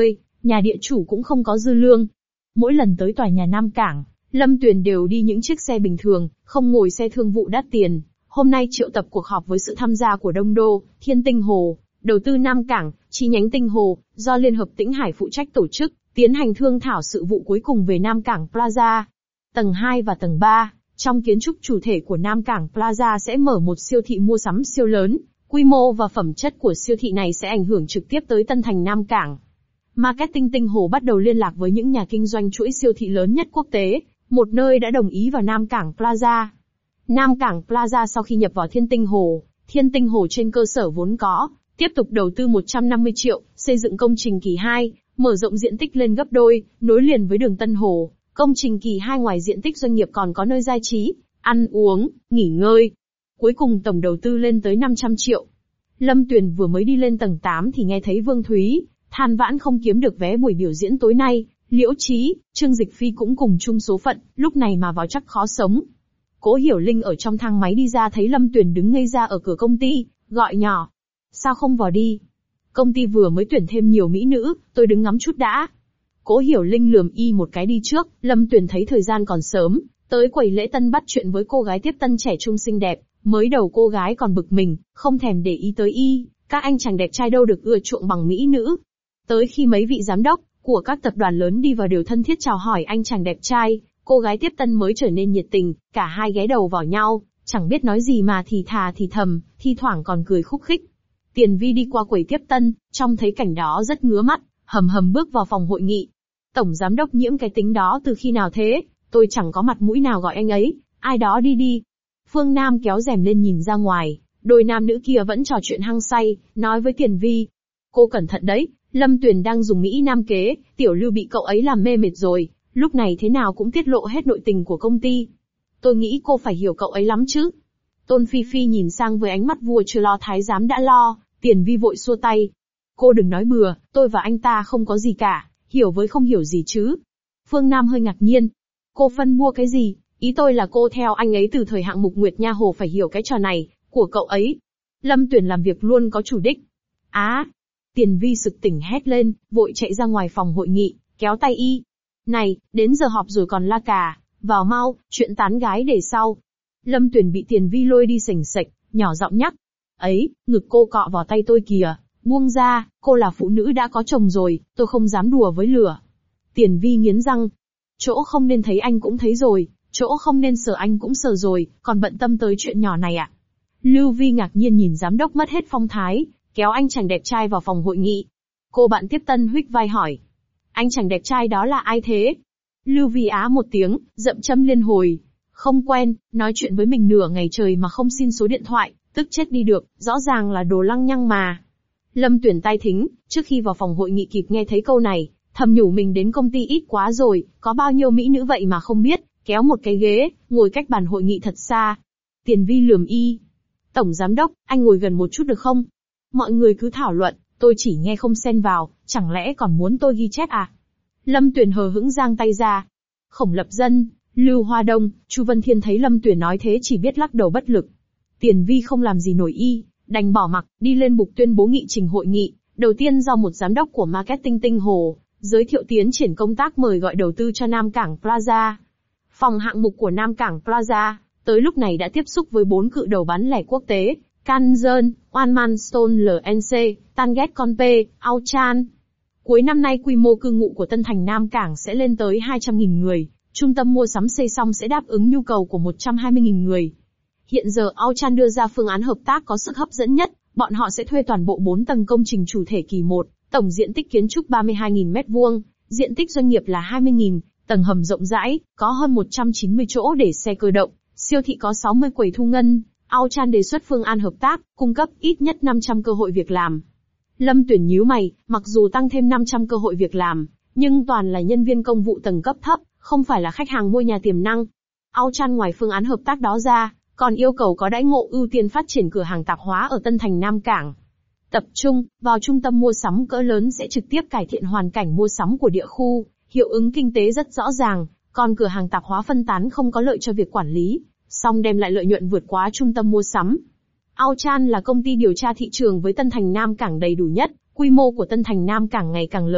nhà địa chủ cũng không có dư lương. Mỗi lần tới tòa nhà Nam Cảng, Lâm Tuyền đều đi những chiếc xe bình thường, không ngồi xe thương vụ đắt tiền. Hôm nay triệu tập cuộc họp với sự tham gia của Đông Đô, Thiên Tinh Hồ, đầu tư Nam Cảng, chi nhánh Tinh Hồ, do Liên hợp Tĩnh Hải phụ trách tổ chức, tiến hành thương thảo sự vụ cuối cùng về Nam Cảng Plaza. Tầng hai và tầng ba, trong kiến trúc chủ thể của Nam Cảng Plaza sẽ mở một siêu thị mua sắm siêu lớn, quy mô và phẩm chất của siêu thị này sẽ ảnh hưởng trực tiếp tới Tân Thành Nam Cảng. Marketing Tinh Hồ bắt đầu liên lạc với những nhà kinh doanh chuỗi siêu thị lớn nhất quốc tế, một nơi đã đồng ý vào Nam Cảng Plaza. Nam Cảng Plaza sau khi nhập vào Thiên Tinh Hồ, Thiên Tinh Hồ trên cơ sở vốn có, tiếp tục đầu tư một trăm năm mươi triệu, xây dựng công trình kỳ hai, mở rộng diện tích lên gấp đôi, nối liền với đường Tân Hồ. Công trình kỳ hai ngoài diện tích doanh nghiệp còn có nơi giải trí, ăn uống, nghỉ ngơi. Cuối cùng tổng đầu tư lên tới năm trăm triệu. Lâm Tuyền vừa mới đi lên tầng tám thì nghe thấy Vương Thúy than vãn không kiếm được vé buổi biểu diễn tối nay. Liễu Chí, Trương Dịch Phi cũng cùng chung số phận, lúc này mà vào chắc khó sống. Cố Hiểu Linh ở trong thang máy đi ra thấy Lâm Tuyền đứng ngây ra ở cửa công ty, gọi nhỏ. Sao không vào đi? Công ty vừa mới tuyển thêm nhiều mỹ nữ, tôi đứng ngắm chút đã. Cố Hiểu Linh lườm y một cái đi trước, Lâm Tuyền thấy thời gian còn sớm, tới quầy lễ tân bắt chuyện với cô gái tiếp tân trẻ trung xinh đẹp, mới đầu cô gái còn bực mình, không thèm để ý tới y, các anh chàng đẹp trai đâu được ưa chuộng bằng mỹ nữ. Tới khi mấy vị giám đốc của các tập đoàn lớn đi vào đều thân thiết chào hỏi anh chàng đẹp trai, cô gái tiếp tân mới trở nên nhiệt tình, cả hai ghé đầu vào nhau, chẳng biết nói gì mà thì thà thì thầm, thi thoảng còn cười khúc khích. Tiền Vi đi qua quầy tiếp tân, trông thấy cảnh đó rất ngứa mắt, hầm hầm bước vào phòng hội nghị. Tổng giám đốc Nhiễm cái tính đó từ khi nào thế, tôi chẳng có mặt mũi nào gọi anh ấy, ai đó đi đi. Phương Nam kéo rèm lên nhìn ra ngoài, đôi nam nữ kia vẫn trò chuyện hăng say, nói với Tiền Vi. Cô cẩn thận đấy, Lâm Tuyền đang dùng Mỹ Nam kế, Tiểu Lưu bị cậu ấy làm mê mệt rồi, lúc này thế nào cũng tiết lộ hết nội tình của công ty. Tôi nghĩ cô phải hiểu cậu ấy lắm chứ. Tôn Phi Phi nhìn sang với ánh mắt vua chưa lo thái giám đã lo, Tiền Vi vội xua tay. Cô đừng nói bừa, tôi và anh ta không có gì cả, hiểu với không hiểu gì chứ. Phương Nam hơi ngạc nhiên. Cô phân bua cái gì? Ý tôi là cô theo anh ấy từ thời hạng mục Nguyệt Nha Hồ phải hiểu cái trò này, của cậu ấy. Lâm Tuyền làm việc luôn có chủ đích. Á! À, Tiền Vi sực tỉnh hét lên, vội chạy ra ngoài phòng hội nghị, kéo tay y. Này, đến giờ họp rồi còn la cà, vào mau, chuyện tán gái để sau. Lâm Tuyền bị Tiền Vi lôi đi sềnh sệch, nhỏ giọng nhắc. Ấy, ngực cô cọ vào tay tôi kìa, buông ra, cô là phụ nữ đã có chồng rồi, tôi không dám đùa với lửa. Tiền Vi nghiến răng. Chỗ không nên thấy anh cũng thấy rồi, chỗ không nên sờ anh cũng sờ rồi, còn bận tâm tới chuyện nhỏ này à? Lưu Vi ngạc nhiên nhìn giám đốc mất hết phong thái, kéo anh chàng đẹp trai vào phòng hội nghị. Cô bạn tiếp tân huých vai hỏi. Anh chàng đẹp trai đó là ai thế? Lưu Vi á một tiếng, dậm châm liên hồi. Không quen, nói chuyện với mình nửa ngày trời mà không xin số điện thoại, tức chết đi được, rõ ràng là đồ lăng nhăng mà. Lâm Tuyền tai thính, trước khi vào phòng hội nghị kịp nghe thấy câu này, thầm nhủ mình đến công ty ít quá rồi, có bao nhiêu mỹ nữ vậy mà không biết, kéo một cái ghế, ngồi cách bàn hội nghị thật xa. Tiền Vi lườm y. Tổng giám đốc, anh ngồi gần một chút được không? Mọi người cứ thảo luận, tôi chỉ nghe không xen vào, chẳng lẽ còn muốn tôi ghi chép à? Lâm Tuyền hờ hững giang tay ra. Khổng Lập Dân, Lưu Hoa Đông, Chu Vân Thiên thấy Lâm Tuyền nói thế chỉ biết lắc đầu bất lực. Tiền Vi không làm gì nổi y, đành bỏ mặc, đi lên bục tuyên bố nghị trình hội nghị. Đầu tiên do một giám đốc của Marketing Tinh Hồ, giới thiệu tiến triển công tác mời gọi đầu tư cho Nam Cảng Plaza. Phòng hạng mục của Nam Cảng Plaza, tới lúc này đã tiếp xúc với bốn cự đầu bán lẻ quốc tế, Canzon, Oneman Stone lờ en xê, Tanget Conpe, Auchan. Cuối năm nay quy mô cư ngụ của Tân Thành Nam Cảng sẽ lên tới hai trăm nghìn người, trung tâm mua sắm xây xong sẽ đáp ứng nhu cầu của một trăm hai mươi nghìn người. Hiện giờ Auchan đưa ra phương án hợp tác có sức hấp dẫn nhất, bọn họ sẽ thuê toàn bộ bốn tầng công trình chủ thể kỳ một, tổng diện tích kiến trúc ba mươi hai nghìn mét vuông, diện tích doanh nghiệp là hai mươi nghìn, tầng hầm rộng rãi, có hơn một trăm chín mươi chỗ để xe cơ động, siêu thị có sáu mươi quầy thu ngân. Auchan đề xuất phương án hợp tác, cung cấp ít nhất năm trăm cơ hội việc làm. Lâm Tuyền nhíu mày, mặc dù tăng thêm năm trăm cơ hội việc làm, nhưng toàn là nhân viên công vụ tầng cấp thấp, không phải là khách hàng mua nhà tiềm năng. Auchan ngoài phương án hợp tác đó ra, còn yêu cầu có đãi ngộ ưu tiên phát triển cửa hàng tạp hóa ở Tân Thành Nam Cảng. Tập trung vào trung tâm mua sắm cỡ lớn sẽ trực tiếp cải thiện hoàn cảnh mua sắm của địa khu, hiệu ứng kinh tế rất rõ ràng, còn cửa hàng tạp hóa phân tán không có lợi cho việc quản lý, song đem lại lợi nhuận vượt quá trung tâm mua sắm. Auchan là công ty điều tra thị trường với Tân Thành Nam Cảng đầy đủ nhất, quy mô của Tân Thành Nam Cảng ngày càng lớn,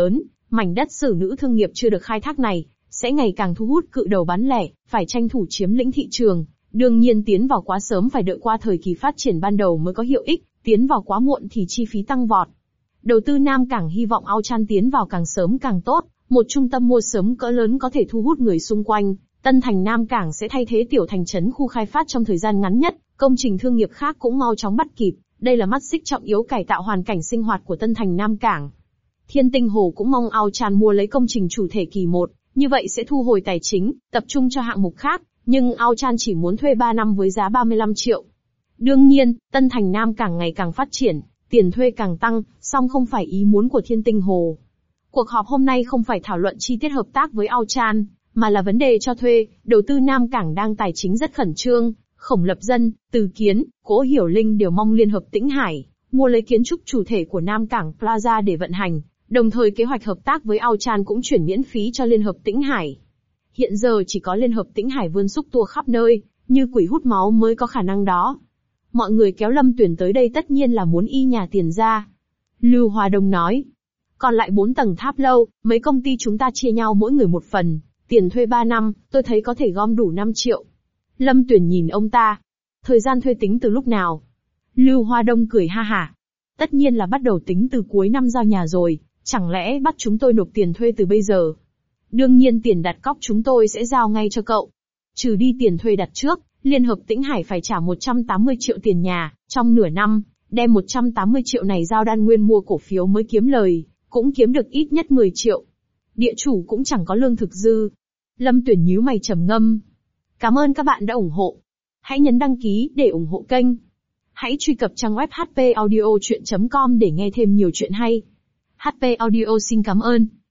Mảnh đất xử nữ thương nghiệp chưa được khai thác này, sẽ ngày càng thu hút cự đầu bán lẻ, phải tranh thủ chiếm lĩnh thị trường. Đương nhiên tiến vào quá sớm phải đợi qua thời kỳ phát triển ban đầu mới có hiệu ích, tiến vào quá muộn thì chi phí tăng vọt. Đầu tư Nam Cảng hy vọng Ao Chan tiến vào càng sớm càng tốt, một trung tâm mua sớm cỡ lớn có thể thu hút người xung quanh. Tân thành Nam Cảng sẽ thay thế tiểu thành trấn khu khai phát trong thời gian ngắn nhất, công trình thương nghiệp khác cũng mau chóng bắt kịp, đây là mắt xích trọng yếu cải tạo hoàn cảnh sinh hoạt của tân thành Nam Cảng. Thiên Tinh Hồ cũng mong Ao Chan mua lấy công trình chủ thể kỳ một, như vậy sẽ thu hồi tài chính, tập trung cho hạng mục khác, nhưng Ao Chan chỉ muốn thuê ba năm với giá ba mươi lăm triệu. Đương nhiên, tân thành Nam Cảng ngày càng phát triển, tiền thuê càng tăng, song không phải ý muốn của Thiên Tinh Hồ. Cuộc họp hôm nay không phải thảo luận chi tiết hợp tác với Ao Chan, mà là vấn đề cho thuê, đầu tư Nam Cảng đang tài chính rất khẩn trương. Khổng Lập Dân, Từ Kiến, Cố Hiểu Linh đều mong Liên hợp Tĩnh Hải mua lấy kiến trúc chủ thể của Nam Cảng Plaza để vận hành, đồng thời kế hoạch hợp tác với Ao Chan cũng chuyển miễn phí cho Liên hợp Tĩnh Hải. Hiện giờ chỉ có Liên hợp Tĩnh Hải vươn xúc tua khắp nơi, như quỷ hút máu mới có khả năng đó. Mọi người kéo Lâm Tuyển tới đây tất nhiên là muốn y nhà tiền ra. Lưu Hòa Đông nói. Còn lại bốn tầng tháp lâu, mấy công ty chúng ta chia nhau mỗi người một phần, tiền thuê ba năm, tôi thấy có thể gom đủ năm triệu. Lâm Tuyển nhìn ông ta. Thời gian thuê tính từ lúc nào? Lưu Hoa Đông cười ha hả. Tất nhiên là bắt đầu tính từ cuối năm giao nhà rồi, chẳng lẽ bắt chúng tôi nộp tiền thuê từ bây giờ? Đương nhiên tiền đặt cọc chúng tôi sẽ giao ngay cho cậu. Trừ đi tiền thuê đặt trước, Liên hợp Tĩnh Hải phải trả một trăm tám mươi triệu tiền nhà, trong nửa năm, đem một trăm tám mươi triệu này giao Đan Nguyên mua cổ phiếu mới kiếm lời, cũng kiếm được ít nhất mười triệu. Địa chủ cũng chẳng có lương thực dư. Lâm Tuyển nhíu mày trầm ngâm. Cảm ơn các bạn đã ủng hộ. Hãy nhấn đăng ký để ủng hộ kênh. Hãy truy cập trang web h p audio chuyện chấm com để nghe thêm nhiều chuyện hay. hát pê Audio xin cảm ơn.